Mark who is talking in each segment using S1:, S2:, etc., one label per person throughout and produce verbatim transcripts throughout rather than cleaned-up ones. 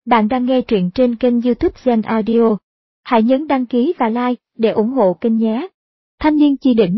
S1: Bạn đang nghe truyện trên kênh YouTube Zen Audio. Hãy nhấn đăng ký và like để ủng hộ kênh nhé. Thanh niên chi đỉnh.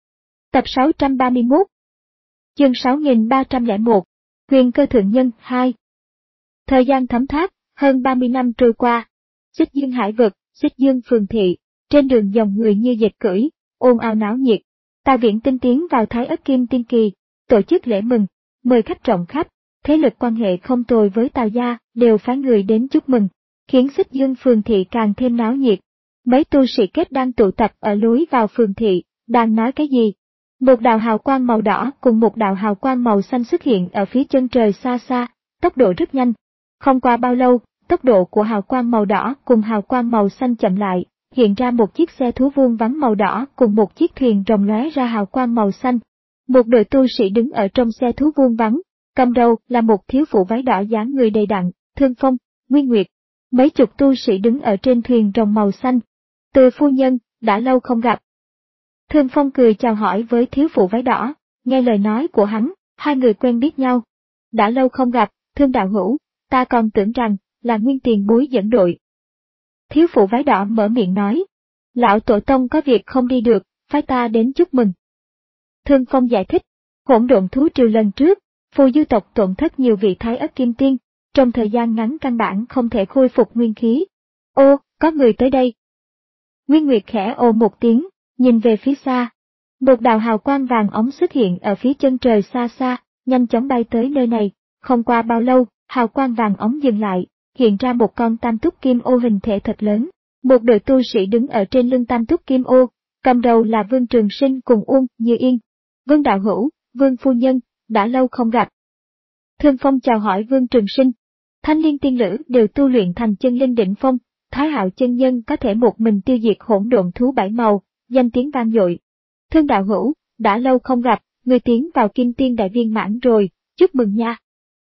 S1: Tập sáu trăm ba mươi mốt. Chương sáu nghìn ba trăm lẻ một. Huyền cơ thượng nhân hai. Thời gian thấm thoát, hơn ba mươi năm trôi qua. Xích Dương hải vực, Xích Dương phường thị, trên đường dòng người như dịch cưỡi, ồn ào náo nhiệt. Tào Viễn Tinh tiến vào Thái Ất Kim Tiên Kỳ, tổ chức lễ mừng, mời khách rộng khắp. Thế lực quan hệ không tồi với Tào gia đều phái người đến chúc mừng, khiến Xích Dương phường thị càng thêm náo nhiệt. Mấy tu sĩ kết đang tụ tập ở lối vào phường thị, đang nói cái gì? Một đạo hào quang màu đỏ cùng một đạo hào quang màu xanh xuất hiện ở phía chân trời xa xa, tốc độ rất nhanh. Không qua bao lâu, tốc độ của hào quang màu đỏ cùng hào quang màu xanh chậm lại, hiện ra một chiếc xe thú vuông vắn màu đỏ cùng một chiếc thuyền rồng lóe ra hào quang màu xanh. Một đội tu sĩ đứng ở trong xe thú vuông vắn. Cầm đầu là một thiếu phụ váy đỏ dáng người đầy đặn, Thương Phong, Nguyên Nguyệt. Mấy chục tu sĩ đứng ở trên thuyền rồng màu xanh. Từ phu nhân, đã lâu không gặp. Thương Phong cười chào hỏi với thiếu phụ váy đỏ, nghe lời nói của hắn, hai người quen biết nhau. Đã lâu không gặp, Thương đạo hữu, ta còn tưởng rằng là Nguyên tiền bối dẫn đội. Thiếu phụ váy đỏ mở miệng nói, lão tổ tông có việc không đi được, phái ta đến chúc mừng. Thương Phong giải thích, hỗn độn thú triều lần trước. Phù Du tộc tổn thất nhiều vị Thái Ất Kim Tiên, trong thời gian ngắn căn bản không thể khôi phục nguyên khí. Ô, có người tới đây. Nguyên Nguyệt khẽ ồ một tiếng, nhìn về phía xa. Một đạo hào quang vàng óng xuất hiện ở phía chân trời xa xa, nhanh chóng bay tới nơi này. Không qua bao lâu, hào quang vàng óng dừng lại, hiện ra một con tam túc kim ô hình thể thật lớn. Một đội tu sĩ đứng ở trên lưng tam túc kim ô, cầm đầu là Vương Trường Sinh cùng Uông Như Yên. Vương đạo hữu, Vương phu nhân, đã lâu không gặp. Thương Phong chào hỏi Vương Trường Sinh. Thanh liên tiên nữ đều tu luyện thành chân linh đỉnh phong, Thái Hạo chân nhân có thể một mình tiêu diệt hỗn độn thú bảy màu, danh tiếng vang dội. Thương đạo hữu, đã lâu không gặp, người tiến vào Kim Tiên đại viên mãn rồi, chúc mừng nha.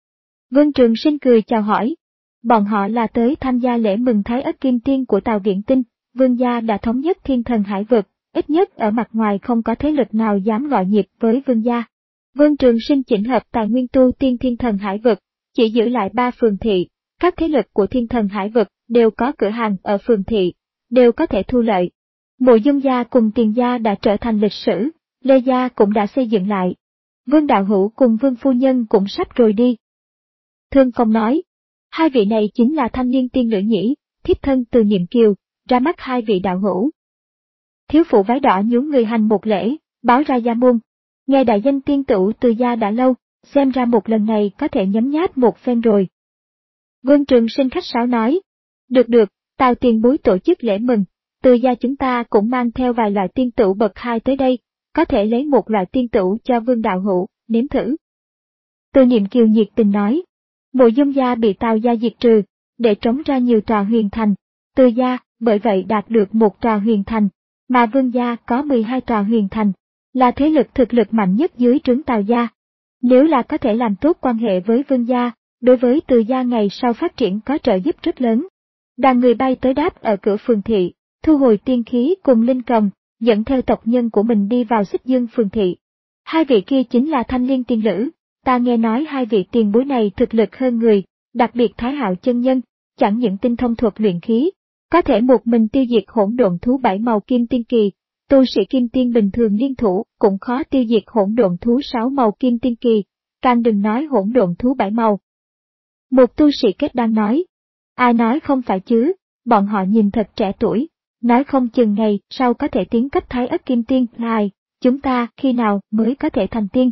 S1: Vương Trường Sinh cười chào hỏi. Bọn họ là tới tham gia lễ mừng Thái Ất Kim Tiên của Tào Viễn Tinh, Vương gia đã thống nhất Thiên Thần Hải vực, ít nhất ở mặt ngoài không có thế lực nào dám gọi nhịp với Vương gia. Vương Trường Sinh chỉnh hợp tài nguyên tu tiên Thiên Thần Hải vực, chỉ giữ lại ba phường thị, các thế lực của Thiên Thần Hải vực đều có cửa hàng ở phường thị, đều có thể thu lợi. Mộ Dung gia cùng Tiền gia đã trở thành lịch sử, Lê gia cũng đã xây dựng lại. Vương đạo hữu cùng Vương phu nhân cũng sắp rồi đi. Thương Phong nói, hai vị này chính là thanh niên tiên nữ nhỉ, thiếp thân từ Niệm Kiều, ra mắt hai vị đạo hữu. Thiếu phụ váy đỏ nhún người hành một lễ, báo ra gia môn. Nghe đại danh tiên tửu Từ gia đã lâu, xem ra một lần này có thể nhấm nháp một phen rồi. Vương Trường Sinh khách sáo nói, được được, Tào tiền bối tổ chức lễ mừng, Từ gia chúng ta cũng mang theo vài loại tiên tửu bậc hai tới đây, có thể lấy một loại tiên tửu cho Vương đạo hữu, nếm thử. Từ Niệm Kiều nhiệt tình nói, Mộ Dung gia bị Tào gia diệt trừ, để trống ra nhiều tòa huyền thành, Từ gia bởi vậy đạt được một tòa huyền thành, mà Vương gia có mười hai tòa huyền thành. Là thế lực thực lực mạnh nhất dưới trướng Tào gia. Nếu là có thể làm tốt quan hệ với Vương gia, đối với Từ gia ngày sau phát triển có trợ giúp rất lớn. Đoàn người bay tới đáp ở cửa phường thị, thu hồi tiên khí cùng linh cầm, dẫn theo tộc nhân của mình đi vào Xích Dương phường thị. Hai vị kia chính là thanh liên tiên nữ, ta nghe nói hai vị tiền bối này thực lực hơn người, đặc biệt Thái Hạo chân nhân, chẳng những tinh thông thuật luyện khí, có thể một mình tiêu diệt hỗn độn thú bảy màu Kim Tiên Kỳ. Tu sĩ Kim Tiên bình thường liên thủ cũng khó tiêu diệt hỗn độn thú sáu màu Kim Tiên Kỳ, càng đừng nói hỗn độn thú bảy màu. Một tu sĩ kết đang nói, ai nói không phải chứ, bọn họ nhìn thật trẻ tuổi, nói không chừng ngày sau có thể tiến cấp Thái Ất Kim Tiên, ngài, chúng ta khi nào mới có thể thành tiên.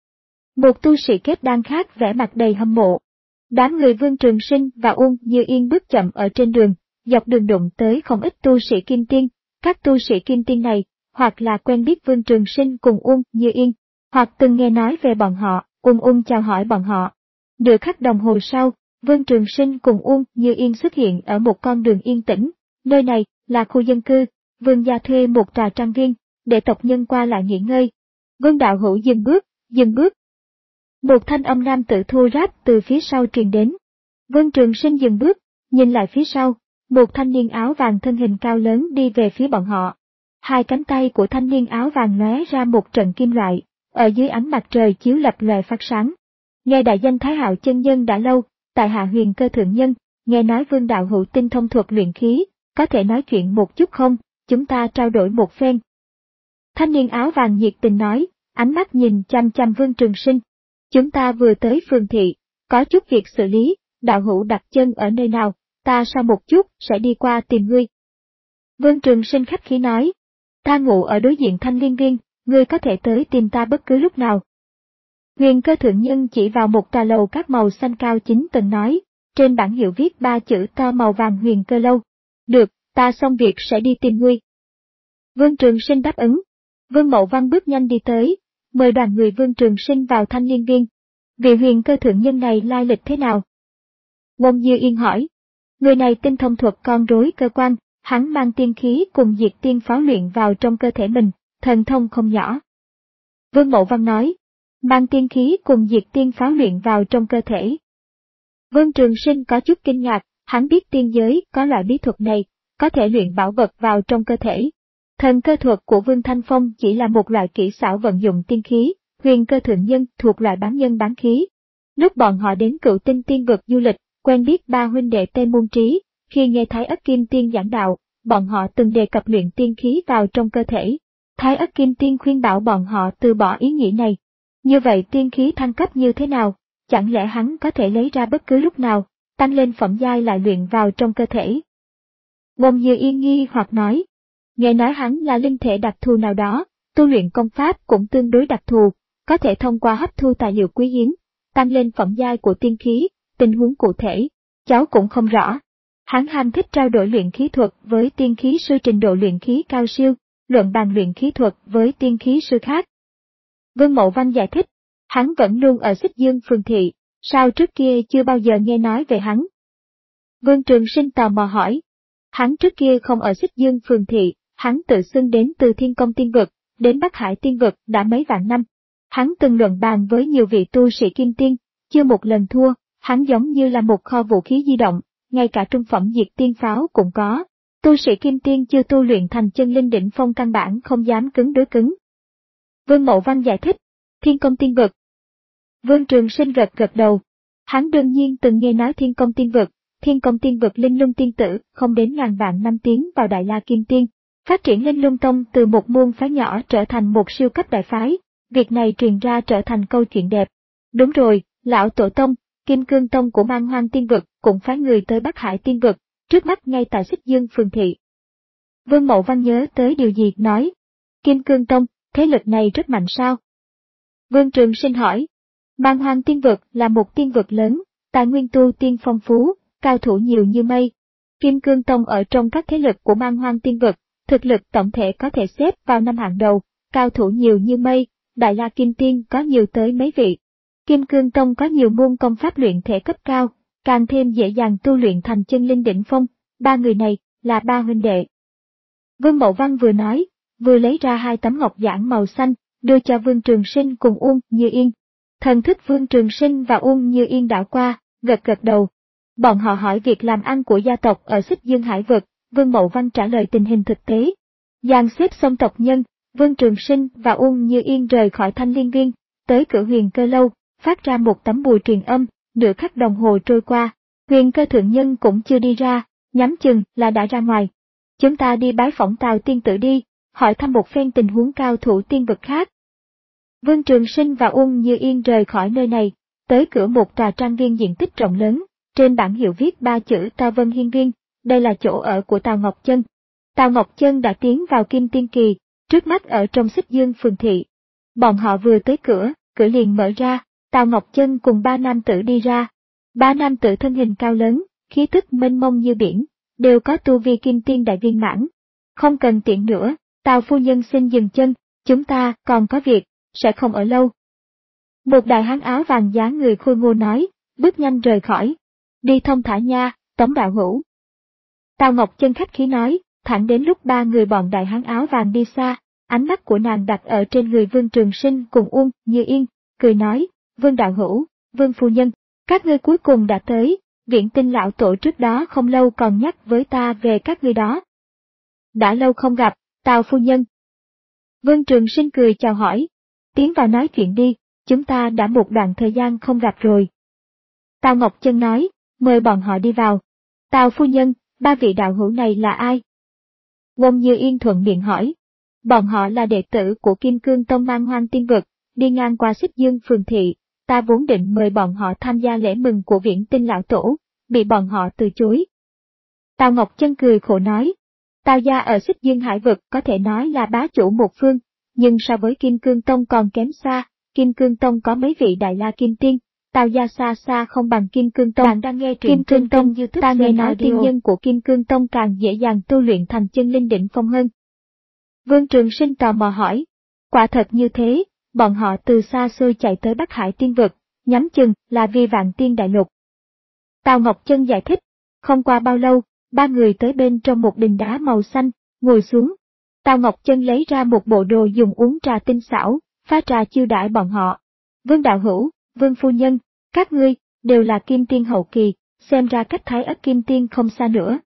S1: Một tu sĩ kết đang khác vẻ mặt đầy hâm mộ. Đám người Vương Trường Sinh và Uông Như Yên bước chậm ở trên đường, dọc đường đụng tới không ít tu sĩ Kim Tiên. Các tu sĩ Kim Tiên này, hoặc là quen biết Vương Trường Sinh cùng Uông Như Yên, hoặc từng nghe nói về bọn họ, Uông Uông chào hỏi bọn họ. Nửa khắc đồng hồ sau, Vương Trường Sinh cùng Uông Như Yên xuất hiện ở một con đường yên tĩnh, nơi này là khu dân cư, Vương gia thuê một tòa trang viên, để tộc nhân qua lại nghỉ ngơi. Vương đạo hữu dừng bước, dừng bước. Một thanh âm nam tử thô ráp từ phía sau truyền đến. Vương Trường Sinh dừng bước, nhìn lại phía sau. Một thanh niên áo vàng thân hình cao lớn đi về phía bọn họ. Hai cánh tay của thanh niên áo vàng lóe ra một trận kim loại, ở dưới ánh mặt trời chiếu lập lòe phát sáng. Nghe đại danh Thái Hạo chân nhân đã lâu, tại hạ Huyền Cơ thượng nhân, nghe nói Vương đạo hữu tinh thông thuật luyện khí, có thể nói chuyện một chút không, chúng ta trao đổi một phen. Thanh niên áo vàng nhiệt tình nói, ánh mắt nhìn chăm chăm Vương Trường Sinh. Chúng ta vừa tới phường thị, có chút việc xử lý, đạo hữu đặt chân ở nơi nào, ta sau một chút sẽ đi qua tìm ngươi. Vương Trường Sinh khách khí nói, ta ngủ ở đối diện Thanh Liên Viên, ngươi có thể tới tìm ta bất cứ lúc nào. Huyền Cơ thượng nhân chỉ vào một tòa lầu các màu xanh cao chín tầng nói, trên bảng hiệu viết ba chữ to màu vàng Huyền Cơ lâu. Được, ta xong việc sẽ đi tìm ngươi. Vương Trường Sinh đáp ứng. Vương Mậu Văn bước nhanh đi tới, mời đoàn người Vương Trường Sinh vào Thanh Liên Viên. Vị Huyền Cơ thượng nhân này lai lịch thế nào? Ngôn Như Yên hỏi. Người này tinh thông thuật con rối cơ quan, hắn mang tiên khí cùng diệt tiên pháo luyện vào trong cơ thể mình, thần thông không nhỏ. Vương Mậu Văn nói. Mang tiên khí cùng diệt tiên pháo luyện vào trong cơ thể. Vương Trường Sinh có chút kinh ngạc, hắn biết tiên giới có loại bí thuật này, có thể luyện bảo vật vào trong cơ thể. Thần cơ thuật của Vương Thanh Phong chỉ là một loại kỹ xảo vận dụng tiên khí, Huyền Cơ thượng nhân thuộc loại bán nhân bán khí. Lúc bọn họ đến Cựu Tinh Tiên vực du lịch, quen biết ba huynh đệ Tây Môn Trí, khi nghe Thái Ất Kim Tiên giảng đạo, bọn họ từng đề cập luyện tiên khí vào trong cơ thể. Thái Ất Kim Tiên khuyên bảo bọn họ từ bỏ ý nghĩ này. Như vậy tiên khí thăng cấp như thế nào? Chẳng lẽ hắn có thể lấy ra bất cứ lúc nào, tăng lên phẩm giai lại luyện vào trong cơ thể? Ngôn Như Yên nghi hoặc nói, nghe nói hắn là linh thể đặc thù nào đó, tu luyện công pháp cũng tương đối đặc thù, có thể thông qua hấp thu tài liệu quý hiếm, tăng lên phẩm giai của tiên khí, tình huống cụ thể, cháu cũng không rõ. Hắn ham thích trao đổi luyện khí thuật với tiên khí sư trình độ luyện khí cao siêu, luận bàn luyện khí thuật với tiên khí sư khác. Vương Mậu Văn giải thích, hắn vẫn luôn ở Xích Dương phường thị, sao trước kia chưa bao giờ nghe nói về hắn? Vương Trường Sinh tò mò hỏi, hắn trước kia không ở Xích Dương phường thị, hắn tự xưng đến từ Thiên Công Tiên vực, đến Bắc Hải Tiên vực đã mấy vạn năm. Hắn từng luận bàn với nhiều vị tu sĩ kim tiên, chưa một lần thua, hắn giống như là một kho vũ khí di động, ngay cả trung phẩm diệt tiên pháo cũng có. Tu sĩ kim tiên chưa tu luyện thành chân linh đỉnh phong căn bản không dám cứng đối cứng. Vương Mậu Văn giải thích, Thiên Công Tiên vực. Vương Trường Sinh gật gật đầu. Hắn đương nhiên từng nghe nói Thiên Công Tiên vực, Thiên Công Tiên vực linh lung tiên tử không đến ngàn vạn năm tiến vào Đại La Kim Tiên, phát triển linh lung tông từ một môn phái nhỏ trở thành một siêu cấp đại phái, việc này truyền ra trở thành câu chuyện đẹp. Đúng rồi, lão tổ tông, Kim Cương Tông của Man Hoang Tiên vực cũng phái người tới Bắc Hải Tiên vực, trước mắt ngay tại Xích Dương phường thị. Vương Mậu Văn nhớ tới điều gì nói, Kim Cương Tông, thế lực này rất mạnh sao? Vương Trường Sinh hỏi, Man Hoang Tiên vực là một tiên vực lớn, tài nguyên tu tiên phong phú, cao thủ nhiều như mây. Kim Cương Tông ở trong các thế lực của Man Hoang Tiên vực, thực lực tổng thể có thể xếp vào năm hạng đầu, cao thủ nhiều như mây, Đại La Kim Tiên có nhiều tới mấy vị. Kim Cương Tông có nhiều môn công pháp luyện thể cấp cao, càng thêm dễ dàng tu luyện thành chân linh đỉnh phong, ba người này là ba huynh đệ. Vương Mậu Văn vừa nói, vừa lấy ra hai tấm ngọc giản màu xanh, đưa cho Vương Trường Sinh cùng Uông Như Yên. Thần thức Vương Trường Sinh và Uông Như Yên đảo qua, gật gật đầu. Bọn họ hỏi việc làm ăn của gia tộc ở Xích Dương Hải vực, Vương Mậu Văn trả lời tình hình thực tế. Dàn xếp xong tộc nhân, Vương Trường Sinh và Uông Như Yên rời khỏi Thanh Liên Viên, tới cửa Huyền Cơ lâu, phát ra một tấm bùa truyền âm, nửa khắc đồng hồ trôi qua, Huyền Cơ thượng nhân cũng chưa đi ra, nhắm chừng là đã ra ngoài. Chúng ta đi bái phỏng Tào tiên tử đi, hỏi thăm một phen tình huống cao thủ tiên vực khác. Vương Trường Sinh và Uông Như Yên rời khỏi nơi này, tới cửa một tòa trang viên diện tích rộng lớn, trên bảng hiệu viết ba chữ Tào Vân Hiên Viên, đây là chỗ ở của Tào Ngọc Chân. Tào Ngọc Chân đã tiến vào Kim Tiên Kỳ, trước mắt ở trong Xích Dương phường thị. Bọn họ vừa tới cửa, cửa liền mở ra, Tào Ngọc Chân cùng ba nam tử đi ra. Ba nam tử thân hình cao lớn, khí tức mênh mông như biển, đều có tu vi Kim Tiên đại viên mãn. Không cần tiện nữa, Tào phu nhân xin dừng chân, chúng ta còn có việc, sẽ không ở lâu. Một đại hán áo vàng dáng người khôi ngô nói, bước nhanh rời khỏi. Đi thông thả nha, Tống đạo hữu. Tào Ngọc Chân khách khí nói, thẳng đến lúc ba người bọn đại hán áo vàng đi xa, ánh mắt của nàng đặt ở trên người Vương Trường Sinh cùng Uông Như Yên, cười nói, Vương đạo hữu, Vương phu nhân, các ngươi cuối cùng đã tới, Viễn Tinh lão tổ trước đó không lâu còn nhắc với ta về các ngươi đó. Đã lâu không gặp, Tào phu nhân. Vương Trường Sinh cười chào hỏi, tiến vào nói chuyện đi, chúng ta đã một đoạn thời gian không gặp rồi. Tào Ngọc Chân nói, mời bọn họ đi vào, Tào phu nhân, ba vị đạo hữu này là ai? Ngôn Như Yên thuận miệng hỏi. Bọn họ là đệ tử của Kim Cương Tông Man Hoang Tiên Vực, đi ngang qua Xích Dương phường thị, ta vốn định mời bọn họ tham gia lễ mừng của Viễn Tinh lão tổ, bị bọn họ từ chối. Tào Ngọc Chân cười khổ nói, Tào gia ở Xích Dương Hải Vực có thể nói là bá chủ một phương, nhưng so với Kim Cương Tông còn kém xa, Kim Cương Tông có mấy vị đại la kim tiên, Tào gia xa xa không bằng Kim Cương Tông. Bạn đang nghe truyện Kim Cương Tông, ta nghe nói tiên nhân của Kim Cương Tông càng dễ dàng tu luyện thành chân linh đỉnh phong hơn. Vương Trường Sinh tò mò hỏi, quả thật như thế, bọn họ từ xa xôi chạy tới Bắc Hải Tiên Vực, nhắm chừng là vì Vạn Tiên Đại Lục. Tào Ngọc Chân giải thích, không qua bao lâu, ba người tới bên trong một đình đá màu xanh, ngồi xuống. Tào Ngọc Chân lấy ra một bộ đồ dùng uống trà tinh xảo, pha trà chiêu đãi bọn họ. Vương đạo hữu, Vương phu nhân, các ngươi, đều là kim tiên hậu kỳ, xem ra cách Thái Ất kim tiên không xa nữa.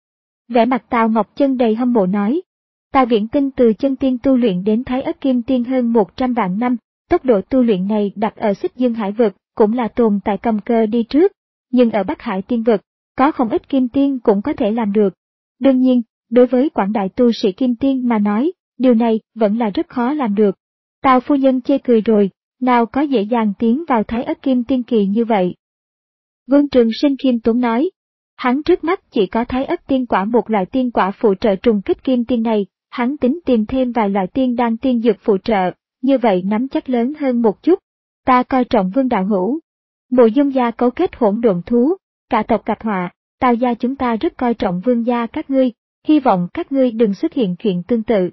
S1: Vẻ mặt Tào Ngọc Chân đầy hâm mộ nói, Tào Viễn Tinh từ chân tiên tu luyện đến Thái Ất kim tiên hơn một trăm vạn năm, tốc độ tu luyện này đặt ở Xích Dương Hải Vực cũng là tồn tại cầm cờ đi trước, nhưng ở Bắc Hải Tiên Vực, có không ít kim tiên cũng có thể làm được. Đương nhiên, đối với quảng đại tu sĩ kim tiên mà nói, điều này vẫn là rất khó làm được. Tào phu nhân chê cười rồi, nào có dễ dàng tiến vào Thái Ất kim tiên kỳ như vậy. Vương Trường Sinh khiêm tốn nói, hắn trước mắt chỉ có Thái Ất tiên quả một loại tiên quả phụ trợ trùng kích kim tiên này, hắn tính tìm thêm vài loại tiên đan tiên dược phụ trợ, như vậy nắm chắc lớn hơn một chút. Ta coi trọng Vương đạo hữu. Mộ Dung gia cấu kết hỗn độn thú, cả tộc cạch họa, Tào gia chúng ta rất coi trọng Vương gia các ngươi, hy vọng các ngươi đừng xuất hiện chuyện tương tự.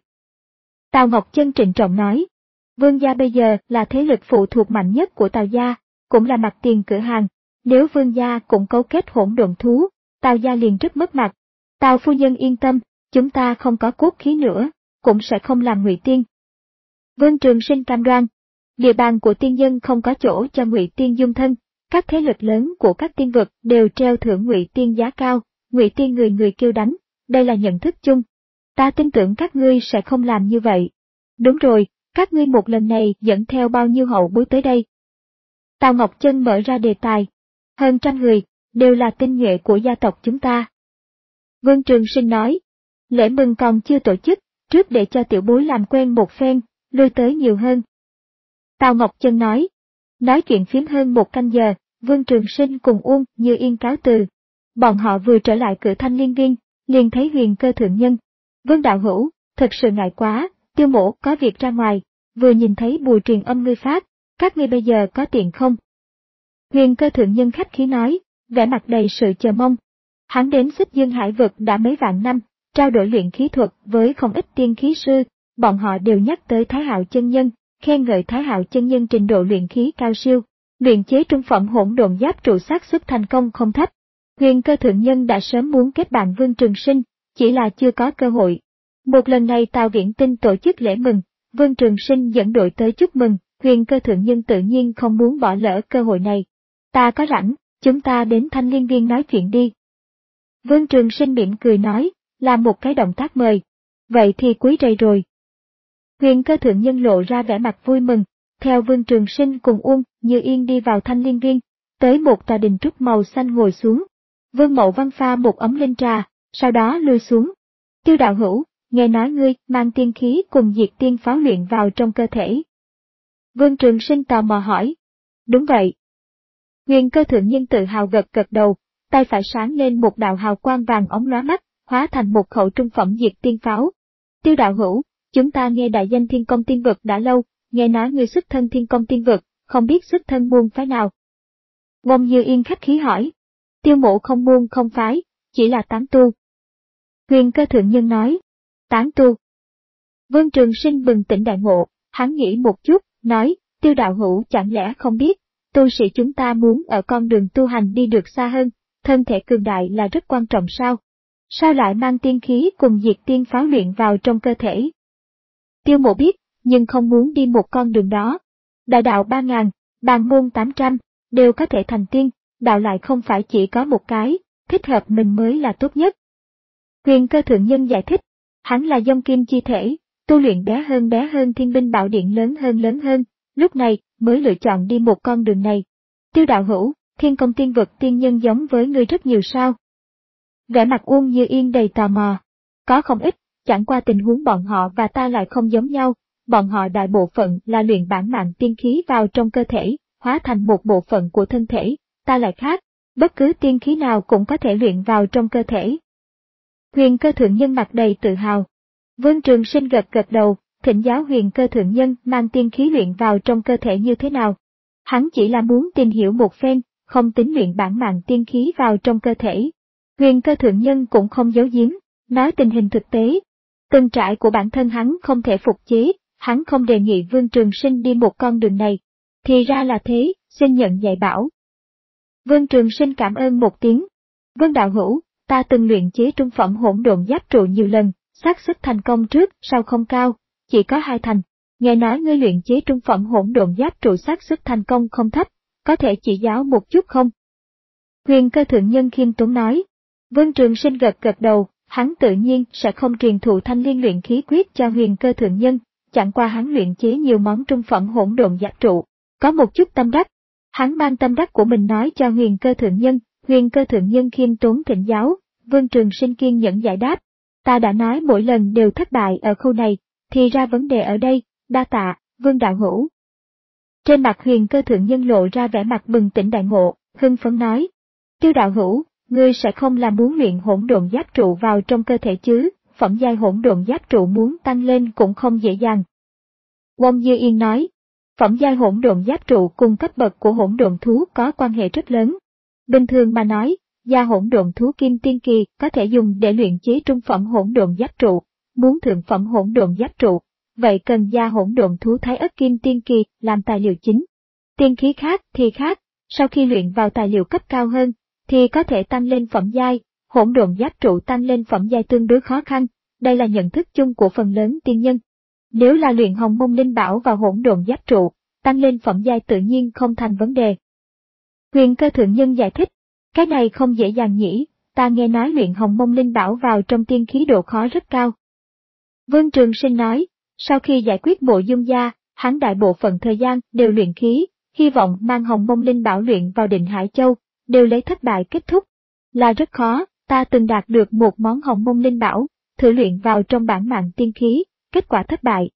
S1: Tào Ngọc Chân trịnh trọng nói, Vương gia bây giờ là thế lực phụ thuộc mạnh nhất của Tào gia, cũng là mặt tiền cửa hàng, nếu Vương gia cũng cấu kết hỗn độn thú, Tào gia liền rất mất mặt. Tào phu nhân yên tâm, chúng ta không có cốt khí nữa, cũng sẽ không làm ngụy tiên. Vương Trường Sinh cam đoan, địa bàn của tiên dân không có chỗ cho ngụy tiên dung thân, các thế lực lớn của các tiên vực đều treo thưởng ngụy tiên giá cao, ngụy tiên người người kêu đánh, đây là nhận thức chung. Ta tin tưởng các ngươi sẽ không làm như vậy. Đúng rồi, các ngươi một lần này dẫn theo bao nhiêu hậu bối tới đây? Tào Ngọc Chân mở ra đề tài. Hơn trăm người, đều là tinh nhuệ của gia tộc chúng ta. Vương Trường Sinh nói, lễ mừng còn chưa tổ chức, trước để cho tiểu bối làm quen một phen, lui tới nhiều hơn. Tào Ngọc Chân nói, nói chuyện phím hơn một canh giờ, Vương Trường Sinh cùng Uông Như Yên cáo từ. Bọn họ vừa trở lại cửa Thanh Liên Viên, liền thấy Huyền Cơ thượng nhân. Vương đạo hữu, thật sự ngại quá, Tiêu mỗ có việc ra ngoài, vừa nhìn thấy bùa truyền âm ngươi phát, các ngươi bây giờ có tiện không? Huyền Cơ thượng nhân khách khí nói, vẻ mặt đầy sự chờ mong. Hắn đến Xích Dương Hải Vực đã mấy vạn năm, trao đổi luyện khí thuật với không ít tiên khí sư, bọn họ đều nhắc tới Thái Hạo chân nhân, khen ngợi Thái Hạo chân nhân trình độ luyện khí cao siêu, luyện chế trung phẩm hỗn độn giáp trụ xác suất thành công không thấp. Huyền Cơ thượng nhân đã sớm muốn kết bạn Vương Trường Sinh, chỉ là chưa có cơ hội. Một lần này Tào Viễn Tinh tổ chức lễ mừng, Vương Trường Sinh dẫn đội tới chúc mừng, Huyền Cơ thượng nhân tự nhiên không muốn bỏ lỡ cơ hội này. Ta có rảnh, chúng ta đến Thanh Liên Viên nói chuyện đi. Vương Trường Sinh mỉm cười nói, làm một cái động tác mời. Vậy thì quý rầy rồi. Huyền Cơ thượng nhân lộ ra vẻ mặt vui mừng, theo Vương Trường Sinh cùng Uông Như Yên đi vào Thanh Liên Viên, tới một tòa đình trúc màu xanh ngồi xuống. Vương Mậu Văn pha một ấm linh trà, sau đó lui xuống. Tiêu đạo hữu, nghe nói ngươi mang tiên khí cùng diệt tiên pháo luyện vào trong cơ thể. Vương Trường Sinh tò mò hỏi. Đúng vậy. Huyền Cơ thượng nhân tự hào gật gật đầu, tay phải sáng lên một đạo hào quang vàng óng lóa mắt, hóa thành một khẩu trung phẩm diệt tiên pháo. Tiêu đạo hữu, chúng ta nghe đại danh Thiên Công Tiên Vực đã lâu, nghe nói ngươi xuất thân Thiên Công Tiên Vực, không biết xuất thân môn phái nào. Ngôn Như Yên khách khí hỏi. Tiêu mộ không môn không phái, chỉ là tán tu. Huyền Cơ thượng nhân nói. Tán tu. Vương Trường Sinh bừng tỉnh đại ngộ, hắn nghĩ một chút, nói, Tiêu đạo hữu chẳng lẽ không biết, tu sĩ chúng ta muốn ở con đường tu hành đi được xa hơn, thân thể cường đại là rất quan trọng sao? Sao lại mang tiên khí cùng diệt tiên pháo luyện vào trong cơ thể? Tiêu mộ biết, nhưng không muốn đi một con đường đó. Đại đạo ba ngàn, bàn môn tám trăm, đều có thể thành tiên, đạo lại không phải chỉ có một cái, thích hợp mình mới là tốt nhất. Huyền Cơ thượng nhân giải thích, hắn là dông kim chi thể, tu luyện bé hơn bé hơn thiên binh bảo điện lớn hơn lớn hơn, lúc này mới lựa chọn đi một con đường này. Tiêu đạo hữu, Thiên Công Tiên Vực tiên nhân giống với ngươi rất nhiều sao? Vẻ mặt Uông Như Yên đầy tò mò. Có không ít, chẳng qua tình huống bọn họ và ta lại không giống nhau, bọn họ đại bộ phận là luyện bản mạng tiên khí vào trong cơ thể, hóa thành một bộ phận của thân thể, ta lại khác, bất cứ tiên khí nào cũng có thể luyện vào trong cơ thể. Huyền Cơ Thượng Nhân mặt đầy tự hào. Vương Trường Sinh gật gật đầu, thỉnh giáo Huyền Cơ Thượng Nhân mang tiên khí luyện vào trong cơ thể như thế nào. Hắn chỉ là muốn tìm hiểu một phen, không tính luyện bản mạng tiên khí vào trong cơ thể. Huyền Cơ Thượng Nhân cũng không giấu giếm, nói tình hình thực tế. Từng trải của bản thân hắn không thể phục chế, hắn không đề nghị Vương Trường Sinh đi một con đường này. Thì ra là thế, xin nhận dạy bảo. Vương Trường Sinh cảm ơn một tiếng. Vương đạo hữu, ta từng luyện chế trung phẩm hỗn độn giáp trụ nhiều lần, xác suất thành công trước sau không cao, chỉ có hai thành. Nghe nói ngươi luyện chế trung phẩm hỗn độn giáp trụ xác suất thành công không thấp, có thể chỉ giáo một chút không? Huyền Cơ Thượng Nhân khiêm tốn nói. Vương Trường Sinh gật gật đầu, hắn tự nhiên sẽ không truyền thụ thanh liên luyện khí quyết cho Huyền Cơ Thượng Nhân, chẳng qua hắn luyện chế nhiều món trung phẩm hỗn độn giáp trụ, có một chút tâm đắc. Hắn mang tâm đắc của mình nói cho Huyền Cơ Thượng Nhân, Huyền Cơ Thượng Nhân khiêm tốn thỉnh giáo, Vương Trường Sinh kiên nhẫn giải đáp. Ta đã nói mỗi lần đều thất bại ở khâu này, thì ra vấn đề ở đây, đa tạ, Vương đạo hữu. Trên mặt Huyền Cơ Thượng Nhân lộ ra vẻ mặt bừng tỉnh đại ngộ, hưng phấn nói. Tiêu đạo hữu, ngươi sẽ không là muốn luyện hỗn độn giáp trụ vào trong cơ thể chứ, phẩm giai hỗn độn giáp trụ muốn tăng lên cũng không dễ dàng. Uông Như Yên nói. Phẩm giai hỗn độn giáp trụ cùng cấp bậc của hỗn độn thú có quan hệ rất lớn. Bình thường mà nói, da hỗn độn thú kim tiên kỳ có thể dùng để luyện chế trung phẩm hỗn độn giáp trụ, muốn thượng phẩm hỗn độn giáp trụ, vậy cần da hỗn độn thú thái ất kim tiên kỳ làm tài liệu chính. Tiên khí khác thì khác, sau khi luyện vào tài liệu cấp cao hơn, thì có thể tăng lên phẩm giai, hỗn độn giáp trụ tăng lên phẩm giai tương đối khó khăn, đây là nhận thức chung của phần lớn tiên nhân. Nếu là luyện hồng mông linh bảo vào hỗn độn giáp trụ, tăng lên phẩm giai tự nhiên không thành vấn đề. Huyền Cơ Thượng Nhân giải thích, cái này không dễ dàng nhỉ, ta nghe nói luyện hồng mông linh bảo vào trong tiên khí độ khó rất cao. Vương Trường Sinh nói, sau khi giải quyết Mộ Dung gia, hắn đại bộ phận thời gian đều luyện khí, hy vọng mang hồng mông linh bảo luyện vào Định Hải Châu, đều lấy thất bại kết thúc. Là rất khó, ta từng đạt được một món hồng mông linh bảo, thử luyện vào trong bản mạng tiên khí, kết quả thất bại.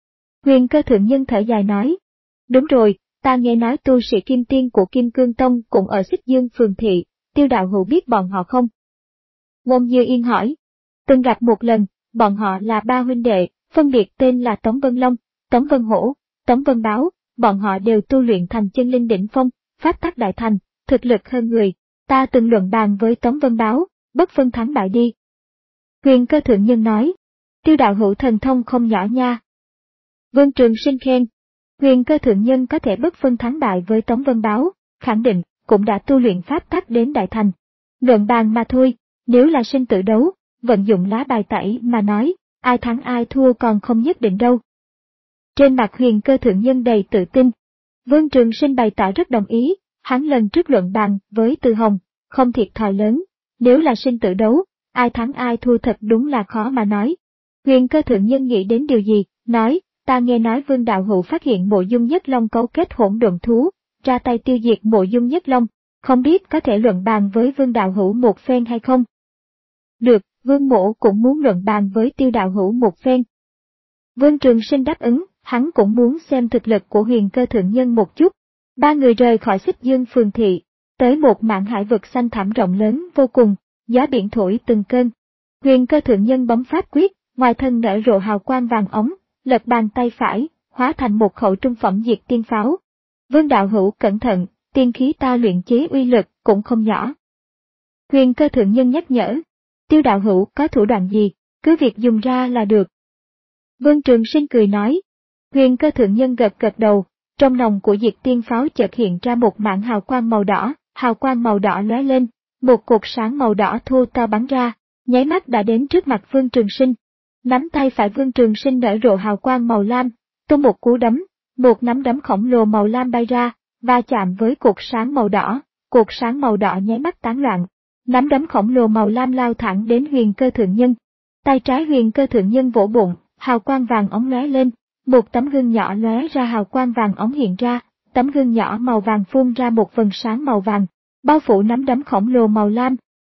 S1: Huyền Cơ Thượng Nhân thở dài nói, đúng rồi, ta nghe nói tu sĩ kim tiên của Kim Cương Tông cũng ở Xích Dương Phường Thị, Tiêu đạo hữu biết bọn họ không? Uông Như Yên hỏi, từng gặp một lần, bọn họ là ba huynh đệ, phân biệt tên là Tống Vân Long, Tống Vân Hổ, Tống Vân Báo, bọn họ đều tu luyện thành chân linh đỉnh phong, pháp tắc đại thành, thực lực hơn người, ta từng luận bàn với Tống Vân Báo, bất phân thắng bại đi. Huyền Cơ Thượng Nhân nói, Tiêu đạo hữu thần thông không nhỏ nha. Vương Trường Sinh khen, Huyền Cơ Thượng Nhân có thể bất phân thắng bại với Tống Vân Báo, khẳng định, cũng đã tu luyện pháp tắc đến đại thành. Luận bàn mà thôi, nếu là sinh tử đấu, vận dụng lá bài tẩy mà nói, ai thắng ai thua còn không nhất định đâu. Trên mặt Huyền Cơ Thượng Nhân đầy tự tin. Vương Trường Sinh bày tỏ rất đồng ý, hắn lần trước luận bàn với Từ Hồng, không thiệt thòi lớn, nếu là sinh tử đấu, ai thắng ai thua thật đúng là khó mà nói. Huyền Cơ Thượng Nhân nghĩ đến điều gì, nói, ta nghe nói Vương đạo hữu phát hiện Mộ Dung Nhất Long cấu kết hỗn độn thú, ra tay tiêu diệt Mộ Dung Nhất Long, không biết có thể luận bàn với Vương đạo hữu một phen hay không? Được, Vương mỗ cũng muốn luận bàn với Tiêu đạo hữu một phen. Vương Trường Sinh đáp ứng, hắn cũng muốn xem thực lực của Huyền Cơ Thượng Nhân một chút. Ba người rời khỏi Xích Dương Phường Thị, tới một mạn hải vực xanh thẳm rộng lớn vô cùng, gió biển thổi từng cơn. Huyền Cơ Thượng Nhân bấm pháp quyết, ngoài thân nở rộ hào quang vàng ống, lật bàn tay phải, hóa thành một khẩu trung phẩm diệt tiên pháo. Vương đạo hữu cẩn thận, tiên khí ta luyện chế uy lực cũng không nhỏ. Huyền Cơ Thượng Nhân nhắc nhở, Tiêu đạo hữu có thủ đoạn gì, cứ việc dùng ra là được. Vương Trường Sinh cười nói. Huyền Cơ Thượng Nhân gật gật đầu, trong nòng của diệt tiên pháo chợt hiện ra một mảng hào quang màu đỏ, hào quang màu đỏ lóe lên, một cột sáng màu đỏ thô to bắn ra, nháy mắt đã đến trước mặt Vương Trường Sinh. Nắm tay phải Vương Trường Sinh nở rộ hào quang màu lam, tung một cú đấm, một nắm đấm khổng lồ màu lam bay ra, va chạm với cột sáng màu đỏ, cột sáng màu đỏ nháy mắt tán loạn. Nắm đấm khổng lồ màu lam lao thẳng đến Huyền Cơ Thượng Nhân. Tay trái Huyền Cơ Thượng Nhân vỗ bụng, hào quang vàng ống lóe lên, một tấm gương nhỏ lóe ra hào quang vàng ống hiện ra, tấm gương nhỏ màu vàng phun ra một vầng sáng màu vàng, bao phủ nắm đấm khổng lồ màu lam,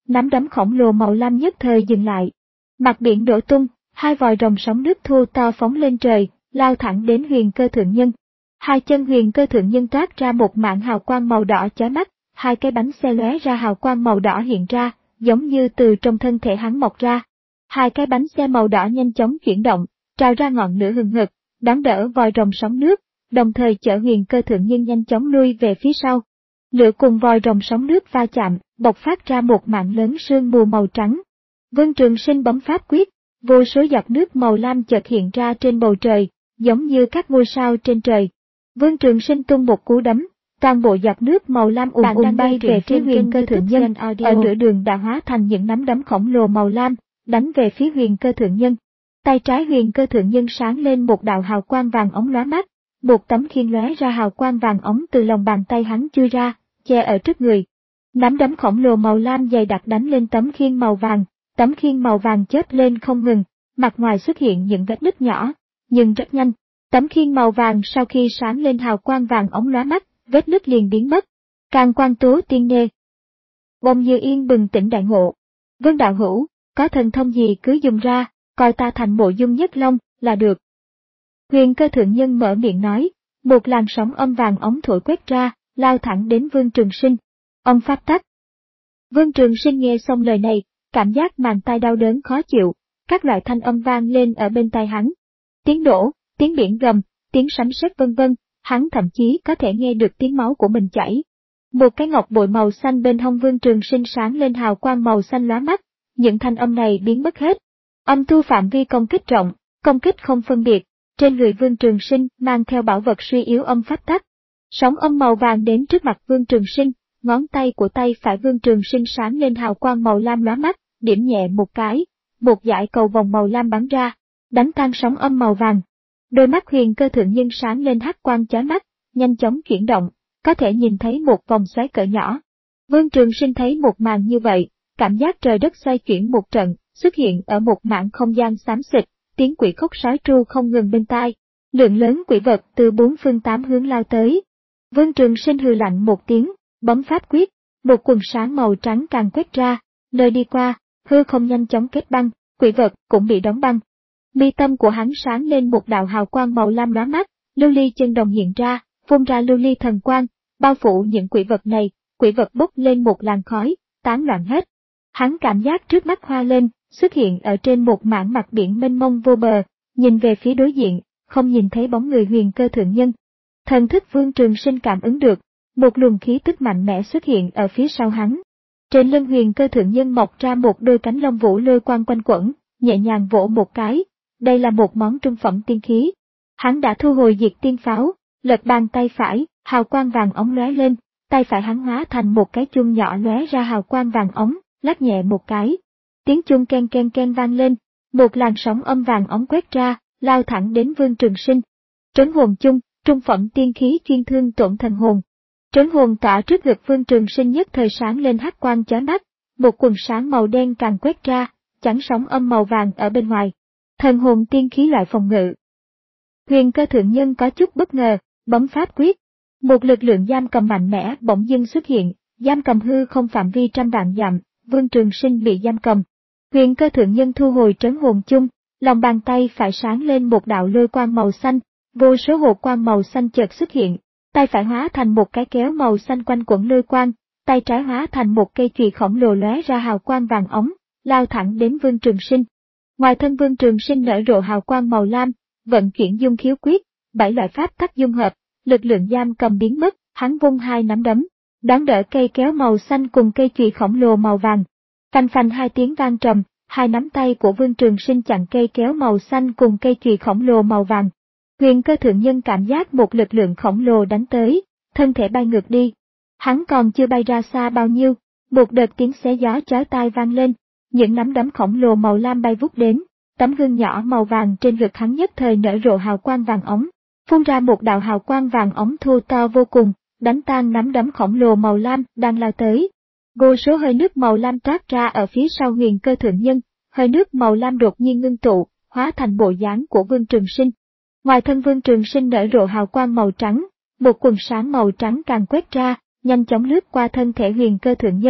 S1: nắm đấm khổng lồ màu lam nhất thời dừng lại. Mặt biển đổ tung, hai vòi rồng sóng nước thô to phóng lên trời, lao thẳng đến Huyền Cơ Thượng Nhân. Hai chân Huyền Cơ Thượng Nhân toát ra một mảng hào quang màu đỏ chói mắt, hai cái bánh xe lóe ra hào quang màu đỏ hiện ra, giống như từ trong thân thể hắn mọc ra. Hai cái bánh xe màu đỏ nhanh chóng chuyển động, trào ra ngọn lửa hừng hực, đón đỡ vòi rồng sóng nước, đồng thời chở Huyền Cơ Thượng Nhân nhanh chóng lui về phía sau. Lửa cùng vòi rồng sóng nước va chạm, bộc phát ra một mảng lớn sương mù màu trắng. Vương Trường Sinh bấm pháp quyết, vô số giọt nước màu lam chợt hiện ra trên bầu trời, giống như các ngôi sao trên trời. Vương Trường Sinh tung một cú đấm, toàn bộ giọt nước màu lam ùn ùn bay về phía Huyền Cơ Thượng Nhân, ở nửa đường đã hóa thành những nắm đấm khổng lồ màu lam, đánh về phía Huyền Cơ Thượng Nhân. Tay trái Huyền Cơ Thượng Nhân sáng lên một đạo hào quang vàng óng lóa mắt, một tấm khiên lóe ra hào quang vàng óng từ lòng bàn tay hắn chui ra, che ở trước người. Nắm đấm khổng lồ màu lam dày đặc đánh lên tấm khiên màu vàng, tấm khiên màu vàng chớp lên không ngừng, mặt ngoài xuất hiện những vết nứt nhỏ, nhưng rất nhanh, tấm khiên màu vàng sau khi sáng lên hào quang vàng óng lóa mắt, vết nứt liền biến mất. Càn Quang Tố Tiên Nê. Bỗng Như Yên bừng tỉnh đại ngộ. Vương đạo hữu, có thần thông gì cứ dùng ra, coi ta thành Mộ Dung Nhất Long là được. Huyền Cơ Thượng Nhân mở miệng nói, một làn sóng âm vàng óng thổi quét ra, lao thẳng đến Vương Trường Sinh. Ông pháp tắc. Vương Trường Sinh nghe xong lời này, cảm giác màng tai đau đớn khó chịu, các loại thanh âm vang lên ở bên tai hắn. Tiếng nổ, tiếng biển gầm, tiếng sấm sét vân vân, hắn thậm chí có thể nghe được tiếng máu của mình chảy. Một cái ngọc bội màu xanh bên hông Vương Trường Sinh sáng lên hào quang màu xanh lóa mắt, những thanh âm này biến mất hết. Âm tu phạm vi công kích rộng, công kích không phân biệt, trên người Vương Trường Sinh mang theo bảo vật suy yếu âm pháp tắc. Sóng âm màu vàng đến trước mặt Vương Trường Sinh, ngón tay của tay phải Vương Trường Sinh sáng lên hào quang màu lam lóa mắt, điểm nhẹ một cái, một dải cầu vòng màu lam bắn ra, đánh tan sóng âm màu vàng. Đôi mắt Huyền Cơ Thượng Nhân sáng lên hắc quang chói mắt, nhanh chóng chuyển động, có thể nhìn thấy một vòng xoáy cỡ nhỏ. Vương Trường Sinh thấy một màn như vậy, cảm giác trời đất xoay chuyển một trận, xuất hiện ở một mảng không gian xám xịt, tiếng quỷ khóc sói tru không ngừng bên tai, lượng lớn quỷ vật từ bốn phương tám hướng lao tới. Vương Trường Sinh hừ lạnh một tiếng, bấm pháp quyết, một quần sáng màu trắng càng quét ra, nơi đi qua, hư không nhanh chóng kết băng, quỷ vật cũng bị đóng băng. Mi tâm của hắn sáng lên một đạo hào quang màu lam lóa mắt, lưu ly chân đồng hiện ra, phun ra lưu ly thần quang, bao phủ những quỷ vật này, quỷ vật bốc lên một làn khói, tán loạn hết. Hắn cảm giác trước mắt hoa lên, xuất hiện ở trên một mảng mặt biển mênh mông vô bờ, nhìn về phía đối diện, không nhìn thấy bóng người Huyền Cơ Thượng Nhân. Thần thức Vương Trường Sinh cảm ứng được, một luồng khí tức mạnh mẽ xuất hiện ở phía sau hắn. Trên lưng Huyền Cơ Thượng Nhân mọc ra một đôi cánh lông vũ lôi quang quanh quẩn, nhẹ nhàng vỗ một cái, đây là một món trung phẩm tiên khí. Hắn đã thu hồi diệt tiên pháo, lật bàn tay phải, hào quang vàng óng lóe lên, tay phải hắn hóa thành một cái chuông nhỏ lóe ra hào quang vàng óng, lắc nhẹ một cái. Tiếng chuông ken ken ken vang lên, một làn sóng âm vàng óng quét ra, lao thẳng đến Vương Trường Sinh. Trấn hồn chung, trung phẩm tiên khí chuyên thương tổn thần hồn. Trấn hồn tỏa trước ngực Vương Trường Sinh nhất thời sáng lên hắc quang chói mắt, một quần sáng màu đen càng quét ra, chắn sóng âm màu vàng ở bên ngoài. Thần hồn tiên khí loại phòng ngự. Huyền Cơ Thượng Nhân có chút bất ngờ, bấm pháp quyết. Một lực lượng giam cầm mạnh mẽ bỗng dưng xuất hiện, giam cầm hư không phạm vi trăm vạn dặm, Vương Trường Sinh bị giam cầm. Huyền Cơ Thượng Nhân thu hồi trấn hồn chung, lòng bàn tay phải sáng lên một đạo lôi quang màu xanh, vô số hồ quang màu xanh chợt xuất hiện, tay phải hóa thành một cái kéo màu xanh quanh quẩn lôi quang, tay trái hóa thành một cây chùy khổng lồ lóe ra hào quang vàng óng, lao thẳng đến Vương Trường Sinh. Ngoài thân Vương Trường Sinh nở rộ hào quang màu lam, vận chuyển dung khiếu quyết, bảy loại pháp tắc dung hợp, lực lượng giam cầm biến mất, hắn vung hai nắm đấm, đón đỡ cây kéo màu xanh cùng cây chùy khổng lồ màu vàng. Phanh phanh hai tiếng vang trầm, hai nắm tay của Vương Trường Sinh chặn cây kéo màu xanh cùng cây chùy khổng lồ màu vàng. Huyền Cơ Thượng Nhân cảm giác một lực lượng khổng lồ đánh tới, thân thể bay ngược đi. Hắn còn chưa bay ra xa bao nhiêu, một đợt tiếng xé gió chói tai vang lên, những nắm đấm khổng lồ màu lam bay vút đến, tấm gương nhỏ màu vàng trên ngực hắn nhất thời nở rộ hào quang vàng óng, phun ra một đạo hào quang vàng óng thô to vô cùng, đánh tan nắm đấm khổng lồ màu lam đang lao tới. Vô số hơi nước màu lam toát ra ở phía sau Huyền Cơ Thượng Nhân, hơi nước màu lam đột nhiên ngưng tụ, hóa thành bộ dáng của Vương Trường Sinh. Ngoài thân Vương Trường Sinh nở rộ hào quang màu trắng, một quần sáng màu trắng càng quét ra, nhanh chóng lướt qua thân thể Huyền Cơ Thượng Nhân,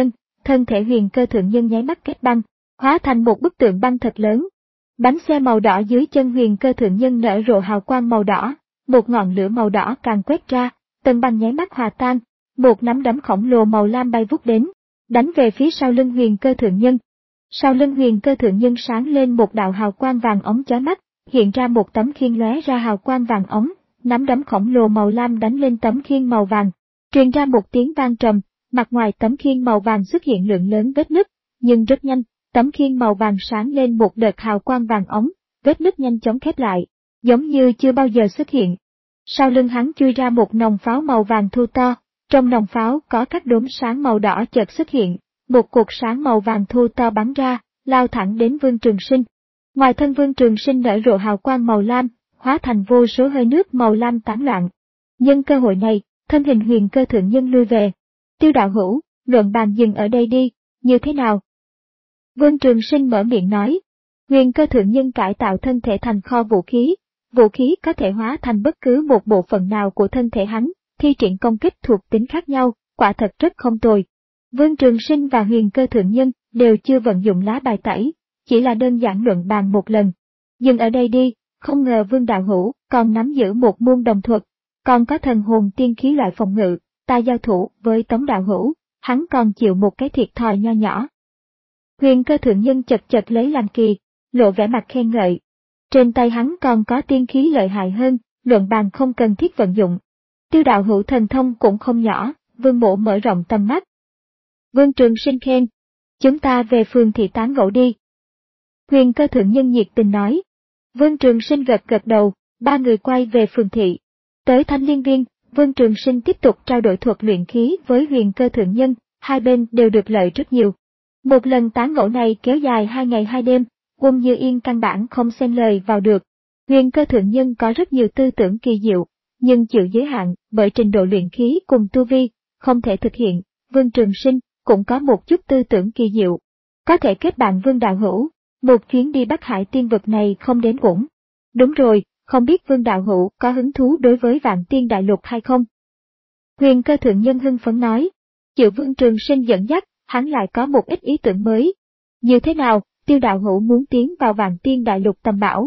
S1: thân thể Huyền Cơ Thượng Nhân nháy mắt kết băng, hóa thành một bức tượng băng thật lớn. Bánh xe màu đỏ dưới chân Huyền Cơ Thượng Nhân nở rộ hào quang màu đỏ, một ngọn lửa màu đỏ càng quét ra, tầng băng nháy mắt hòa tan, một nắm đấm khổng lồ màu lam bay vút đến, đánh về phía sau lưng Huyền Cơ Thượng Nhân. Sau lưng Huyền Cơ Thượng Nhân sáng lên một đạo hào quang vàng óng chói mắt, hiện ra một tấm khiên lóe ra hào quang vàng óng, nắm đấm khổng lồ màu lam đánh lên tấm khiên màu vàng, truyền ra một tiếng vang trầm, mặt ngoài tấm khiên màu vàng xuất hiện lượng lớn vết nứt, nhưng rất nhanh, tấm khiên màu vàng sáng lên một đợt hào quang vàng óng, vết nứt nhanh chóng khép lại, giống như chưa bao giờ xuất hiện. Sau lưng hắn chui ra một nòng pháo màu vàng thu to, trong nòng pháo có các đốm sáng màu đỏ chợt xuất hiện, một cột sáng màu vàng thu to bắn ra, lao thẳng đến Vương Trường Sinh. Ngoài thân Vương Trường Sinh nở rộ hào quang màu lam, hóa thành vô số hơi nước màu lam tán loạn. Nhân cơ hội này, thân hình Huyền Cơ Thượng Nhân lui về. Tiêu đạo hữu, luận bàn dừng ở đây đi, như thế nào? Vương Trường Sinh mở miệng nói. Huyền Cơ Thượng Nhân cải tạo thân thể thành kho vũ khí, vũ khí có thể hóa thành bất cứ một bộ phận nào của thân thể hắn, thi triển công kích thuộc tính khác nhau, quả thật rất không tồi. Vương Trường Sinh và Huyền Cơ Thượng Nhân đều chưa vận dụng lá bài tẩy, chỉ là đơn giản luận bàn một lần. Dừng ở đây đi, không ngờ Vương đạo hữu còn nắm giữ một môn đồng thuật, còn có thần hồn tiên khí loại phòng ngự, ta giao thủ với Tống đạo hữu, hắn còn chịu một cái thiệt thòi nho nhỏ. Huyền Cơ Thượng Nhân chật chật lấy làm kỳ, lộ vẻ mặt khen ngợi. Trên tay hắn còn có tiên khí lợi hại hơn, luận bàn không cần thiết vận dụng. Tiêu đạo hữu thần thông cũng không nhỏ, Vương mộ mở rộng tầm mắt. Vương Trường Sinh khen, chúng ta về phường thị tán gẫu đi. Huyền Cơ Thượng Nhân nhiệt tình nói. Vương Trường Sinh gật gật đầu, ba người quay về phường thị. Tới Thanh Liên Viên, Vương Trường Sinh tiếp tục trao đổi thuật luyện khí với Huyền Cơ Thượng Nhân, hai bên đều được lợi rất nhiều. Một lần tán gẫu này kéo dài hai ngày hai đêm, Uông Như Yên căn bản không xen lời vào được. Huyền Cơ Thượng Nhân có rất nhiều tư tưởng kỳ diệu, nhưng chịu giới hạn bởi trình độ luyện khí cùng tu vi, không thể thực hiện. Vương Trường Sinh cũng có một chút tư tưởng kỳ diệu, có thể kết bạn Vương đạo hữu, một chuyến đi Bắc Hải tiên vực này không đến uổng. Đúng rồi, không biết Vương đạo hữu có hứng thú đối với Vạn Tiên Đại Lục hay không? Huyền Cơ Thượng Nhân hưng phấn nói, chịu Vương Trường Sinh dẫn dắt, hắn lại có một ít ý tưởng mới. Như thế nào, Tiêu đạo hữu muốn tiến vào Vạn Tiên Đại Lục tầm bảo?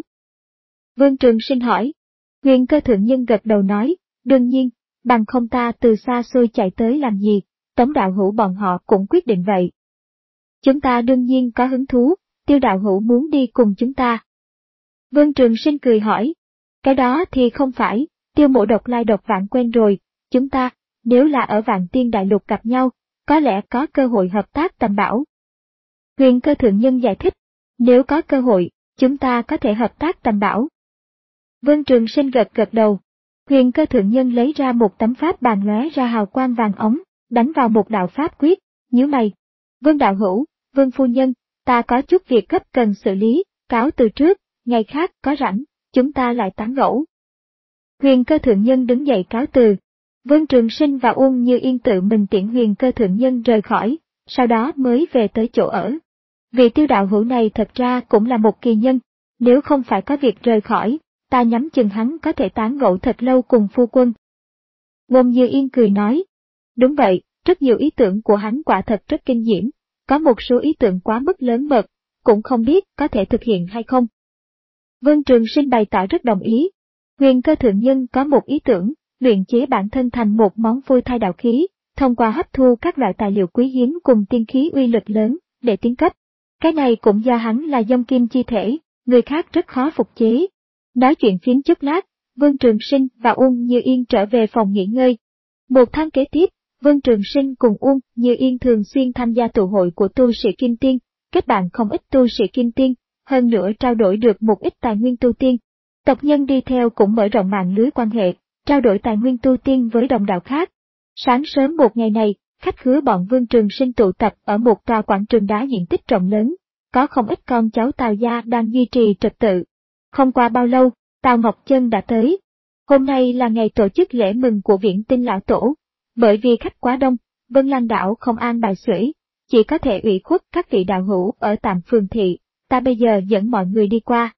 S1: Vương Trường Sinh hỏi. Huyền Cơ Thượng Nhân gật đầu nói, đương nhiên, bằng không ta từ xa xôi chạy tới làm gì, Tống đạo hữu bọn họ cũng quyết định vậy. Chúng ta đương nhiên có hứng thú, Tiêu đạo hữu muốn đi cùng chúng ta. Vương Trường Sinh cười hỏi, cái đó thì không phải, Tiêu mộ độc lai độc vãng quen rồi, chúng ta, nếu là ở Vạn Tiên Đại Lục gặp nhau, có lẽ có cơ hội hợp tác tầm bảo. Huyền Cơ Thượng Nhân giải thích, nếu có cơ hội, chúng ta có thể hợp tác tầm bảo. Vương Trường Sinh gật gật đầu. Huyền Cơ Thượng Nhân lấy ra một tấm pháp bàn lóe ra hào quang vàng ống, đánh vào một đạo pháp quyết, nhíu mày. Vương đạo hữu, Vương phu nhân, ta có chút việc gấp cần xử lý, cáo từ trước, ngày khác có rảnh, chúng ta lại tán gẫu. Huyền Cơ Thượng Nhân đứng dậy cáo từ. Vương Trường Sinh và Uông Như Yên tự mình tiễn Huyền Cơ Thượng Nhân rời khỏi, sau đó mới về tới chỗ ở. Vị Tiêu đạo hữu này thật ra cũng là một kỳ nhân, nếu không phải có việc rời khỏi, ta nhắm chừng hắn có thể tán gẫu thật lâu cùng phu quân. Uông Như Yên cười nói, đúng vậy, rất nhiều ý tưởng của hắn quả thật rất kinh diễm, có một số ý tưởng quá mức lớn mật, cũng không biết có thể thực hiện hay không. Vương Trường Sinh bày tỏ rất đồng ý. Huyền Cơ Thượng Nhân có một ý tưởng, luyện chế bản thân thành một món phôi thai đạo khí, thông qua hấp thu các loại tài liệu quý hiếm cùng tiên khí uy lực lớn, để tiến cấp. Cái này cũng do hắn là dông kim chi thể, người khác rất khó phục chế. Nói chuyện phiếm chút lát, Vương Trường Sinh và Uông Như Yên trở về phòng nghỉ ngơi. Một tháng kế tiếp, Vương Trường Sinh cùng Uông Như Yên thường xuyên tham gia tụ hội của tu sĩ Kim Tiên, kết bạn không ít tu sĩ Kim Tiên, hơn nữa trao đổi được một ít tài nguyên tu tiên. Tộc nhân đi theo cũng mở rộng mạng lưới quan hệ, trao đổi tài nguyên tu tiên với đồng đạo khác. Sáng sớm một ngày này, khách khứa bọn Vương Trường Sinh tụ tập ở một tòa quảng trường đá diện tích rộng lớn, có không ít con cháu Tào gia đang duy trì trật tự. Không qua bao lâu, Tào Ngọc Chân đã tới. Hôm nay là ngày tổ chức lễ mừng của Viễn Tinh lão tổ. Bởi vì khách quá đông, Vân Lan đảo không an bài xuể, chỉ có thể ủy khuất các vị đạo hữu ở tạm phường thị, ta bây giờ dẫn mọi người đi qua.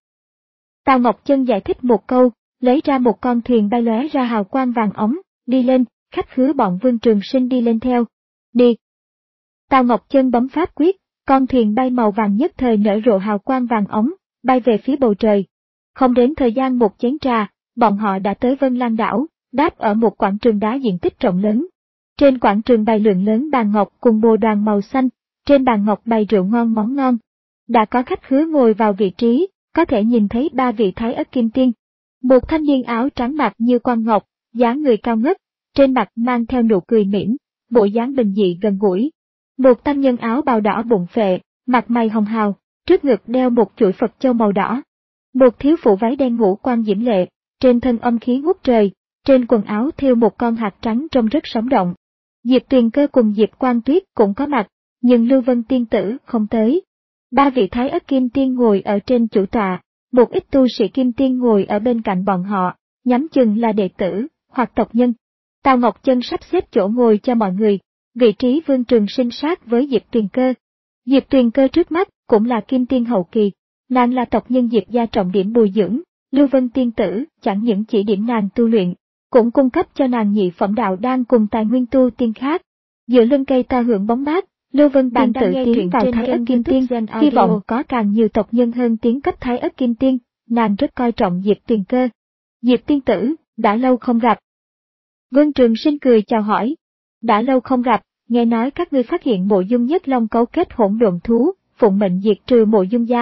S1: Tào Ngọc Chân giải thích một câu, lấy ra một con thuyền bay lóe ra hào quang vàng ống, đi lên, khách khứa bọn Vương Trường Sinh đi lên theo. Đi. Tào Ngọc Chân bấm pháp quyết, con thuyền bay màu vàng nhất thời nở rộ hào quang vàng óng, bay về phía bầu trời. Không đến thời gian một chén trà, bọn họ đã tới Vân Lan đảo, đáp ở một quảng trường đá diện tích rộng lớn. Trên quảng trường bày lượng lớn bàn ngọc cùng bồ đoàn màu xanh, trên bàn ngọc bày rượu ngon món ngon. Đã có khách khứa ngồi vào vị trí, có thể nhìn thấy ba vị thái ất kim tiên. Một thanh niên áo trắng mặt như quan ngọc, dáng người cao ngất, trên mặt mang theo nụ cười mỉm, bộ dáng bình dị gần gũi. Một tăng nhân áo bào đỏ bụng phệ, mặt mày hồng hào, trước ngực đeo một chuỗi Phật châu màu đỏ. Một thiếu phụ váy đen ngũ quan diễm lệ, trên thân âm khí ngút trời, trên quần áo thêu một con hạt trắng trông rất sống động. Diệp Tuyền Cơ cùng Diệp Quan Tuyết cũng có mặt, nhưng Lưu Vân tiên tử không tới. Ba vị thái ất kim tiên ngồi ở trên chủ tọa, một ít tu sĩ kim tiên ngồi ở bên cạnh bọn họ, nhắm chừng là đệ tử hoặc tộc nhân. Tào Ngọc Chân sắp xếp chỗ ngồi cho mọi người, vị trí Vương Trường Sinh sát với Diệp Tuyền Cơ. Diệp Tuyền Cơ trước mắt cũng là kim tiên hậu kỳ, nàng là tộc nhân Diệp gia trọng điểm bồi dưỡng, Lưu Vân tiên tử chẳng những chỉ điểm nàng tu luyện, cũng cung cấp cho nàng nhị phẩm đạo đan cùng tài nguyên tu tiên khác. Giữa lưng cây ta hưởng bóng mát, Lưu Vân tiên tử tiến vào thái ất kim tiên, hy vọng có càng nhiều tộc nhân hơn tiến cấp thái ất kim tiên, nàng rất coi trọng Diệp Tuyền Cơ. Diệp tiên tử, đã lâu không gặp. Vương Trường Sinh cười chào hỏi. Đã lâu không gặp, nghe nói các ngươi phát hiện Mộ Dung Nhất Long cấu kết hỗn độn thú, phụng mệnh diệt trừ Mộ Dung gia.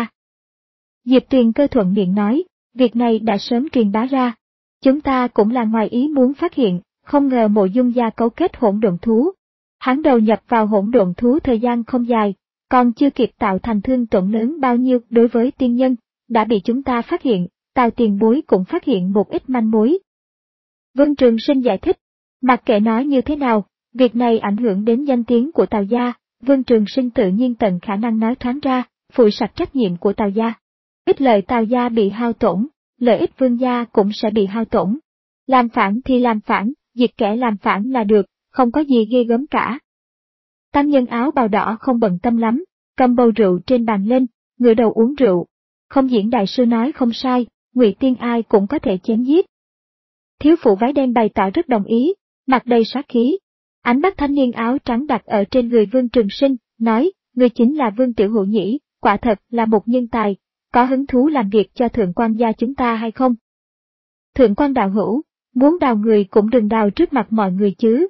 S1: Diệp Tuyền Cơ thuận miệng nói, việc này đã sớm truyền bá ra. Chúng ta cũng là ngoài ý muốn phát hiện, không ngờ Mộ Dung gia cấu kết hỗn độn thú. Hắn đầu nhập vào hỗn độn thú thời gian không dài, còn chưa kịp tạo thành thương tổn lớn bao nhiêu đối với tiên nhân, đã bị chúng ta phát hiện, Tào tiền bối cũng phát hiện một ít manh mối. Vương Trường Sinh giải thích, mặc kệ nói như thế nào, việc này ảnh hưởng đến danh tiếng của Tào gia, Vương Trường Sinh tự nhiên tận khả năng nói thoáng ra, phủi sạch trách nhiệm của Tào gia. Ích lợi Tào gia bị hao tổn, lợi ích Vương gia cũng sẽ bị hao tổn. Làm phản thì làm phản, diệt kẻ làm phản là được, không có gì ghê gớm cả. Tăng nhân áo bào đỏ không bận tâm lắm, cầm bầu rượu trên bàn lên, ngửa đầu uống rượu. Không diễn đại sư nói không sai, Ngụy Tiên ai cũng có thể chém giết. Thiếu phụ váy đen bày tỏ rất đồng ý, mặt đầy sát khí. Ánh mắt thanh niên áo trắng đặt ở trên người Vương Trường Sinh, nói, người chính là Vương Tiểu Hữu nhỉ, quả thật là một nhân tài, có hứng thú làm việc cho thượng quan gia chúng ta hay không? Thượng quan đạo hữu, muốn đào người cũng đừng đào trước mặt mọi người chứ.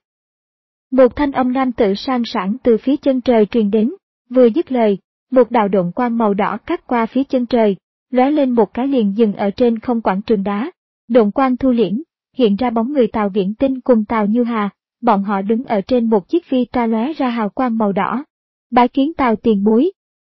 S1: Một thanh âm nam tử sang sảng từ phía chân trời truyền đến, vừa dứt lời, một đạo độn quang màu đỏ cắt qua phía chân trời, lóe lên một cái liền dừng ở trên không quảng trường đá. Độn quang thu liễm, hiện ra bóng người Tào Viễn Tinh cùng Tào Như Hà, bọn họ đứng ở trên một chiếc phi toa lóe ra hào quang màu đỏ. Bái kiến Tào tiền bối.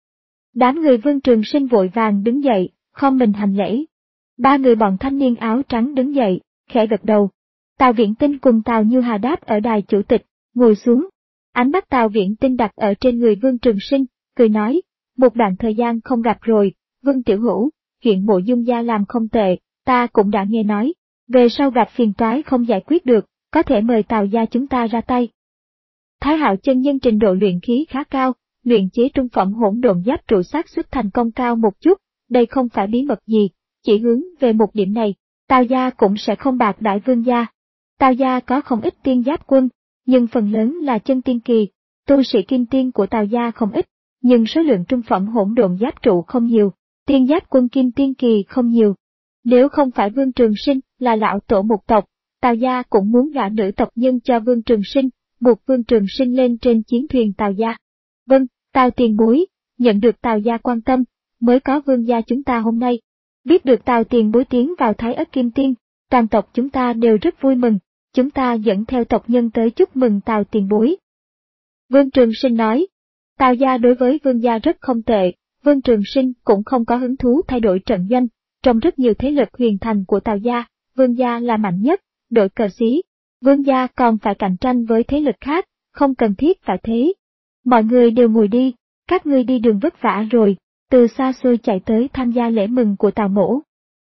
S1: Đám người Vương Trường Sinh vội vàng đứng dậy, khom mình hành lễ. Ba người bọn thanh niên áo trắng đứng dậy, khẽ gật đầu. Tào Viễn Tinh cùng Tào Như Hà đáp ở đài chủ tịch, ngồi xuống. Ánh mắt Tào Viễn Tinh đặt ở trên người Vương Trường Sinh, cười nói, một đoạn thời gian không gặp rồi, Vương Tiểu Hữu, chuyện Mộ Dung gia làm không tệ, ta cũng đã nghe nói, về sau gặp phiền toái không giải quyết được, có thể mời Tào gia chúng ta ra tay. Thái Hạo chân nhân trình độ luyện khí khá cao, luyện chế trung phẩm hỗn độn giáp trụ xác suất thành công cao một chút, đây không phải bí mật gì, chỉ hướng về một điểm này, Tào gia cũng sẽ không bạc đãi Vương gia. Tào gia có không ít tiên giáp quân, nhưng phần lớn là chân tiên kỳ, tu sĩ kim tiên của Tào gia không ít, nhưng số lượng trung phẩm hỗn độn giáp trụ không nhiều, tiên giáp quân kim tiên kỳ không nhiều. Nếu không phải Vương Trường Sinh là lão tổ một tộc, Tào gia cũng muốn gả nữ tộc nhân cho Vương Trường Sinh, buộc Vương Trường Sinh lên trên chiến thuyền Tào gia. Vâng, Tào tiền bối, nhận được Tào gia quan tâm, mới có Vương gia chúng ta hôm nay. Biết được Tào tiền bối tiến vào Thái Ất Kim Tiên, toàn tộc chúng ta đều rất vui mừng, chúng ta dẫn theo tộc nhân tới chúc mừng Tào tiền bối. Vương Trường Sinh nói, Tào gia đối với Vương gia rất không tệ, Vương Trường Sinh cũng không có hứng thú thay đổi trận doanh, trong rất nhiều thế lực huyền thành của Tào gia, Vương gia là mạnh nhất, đổi cờ xí, Vương gia còn phải cạnh tranh với thế lực khác, không cần thiết phải thế. Mọi người đều ngồi đi, các ngươi đi đường vất vả rồi, từ xa xôi chạy tới tham gia lễ mừng của Tào mỗ.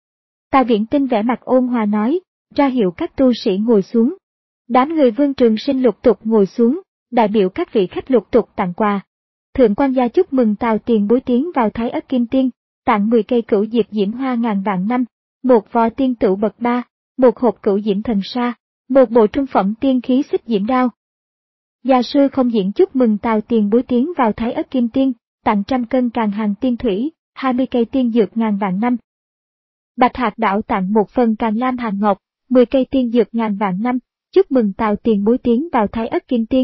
S1: Tào Viễn Tinh vẻ mặt ôn hòa nói, ra hiệu các tu sĩ ngồi xuống. Đám người Vương Trường Sinh lục tục ngồi xuống, đại biểu các vị khách lục tục tặng quà. Thượng quan gia chúc mừng Tào tiền bối tiến vào Thái Ất Kim Tiên, tặng mười cây cửu diệp diễm hoa ngàn vạn năm, một vò tiên tửu bậc ba, một hộp cửu diễm thần sa, một bộ trung phẩm tiên khí xích diễm đao. Gia sư không diễn chúc mừng Tào Tiền Bối tiến vào Thái Ất Kim Tiên, tặng trăm cân càng hàng tiên thủy, hai mươi cây tiên dược ngàn vạn năm. Bạch Hạc Đảo tặng một phần càng lam hàng ngọc, mười cây tiên dược ngàn vạn năm, chúc mừng Tào Tiền Bối tiến vào Thái Ất Kim Tiên.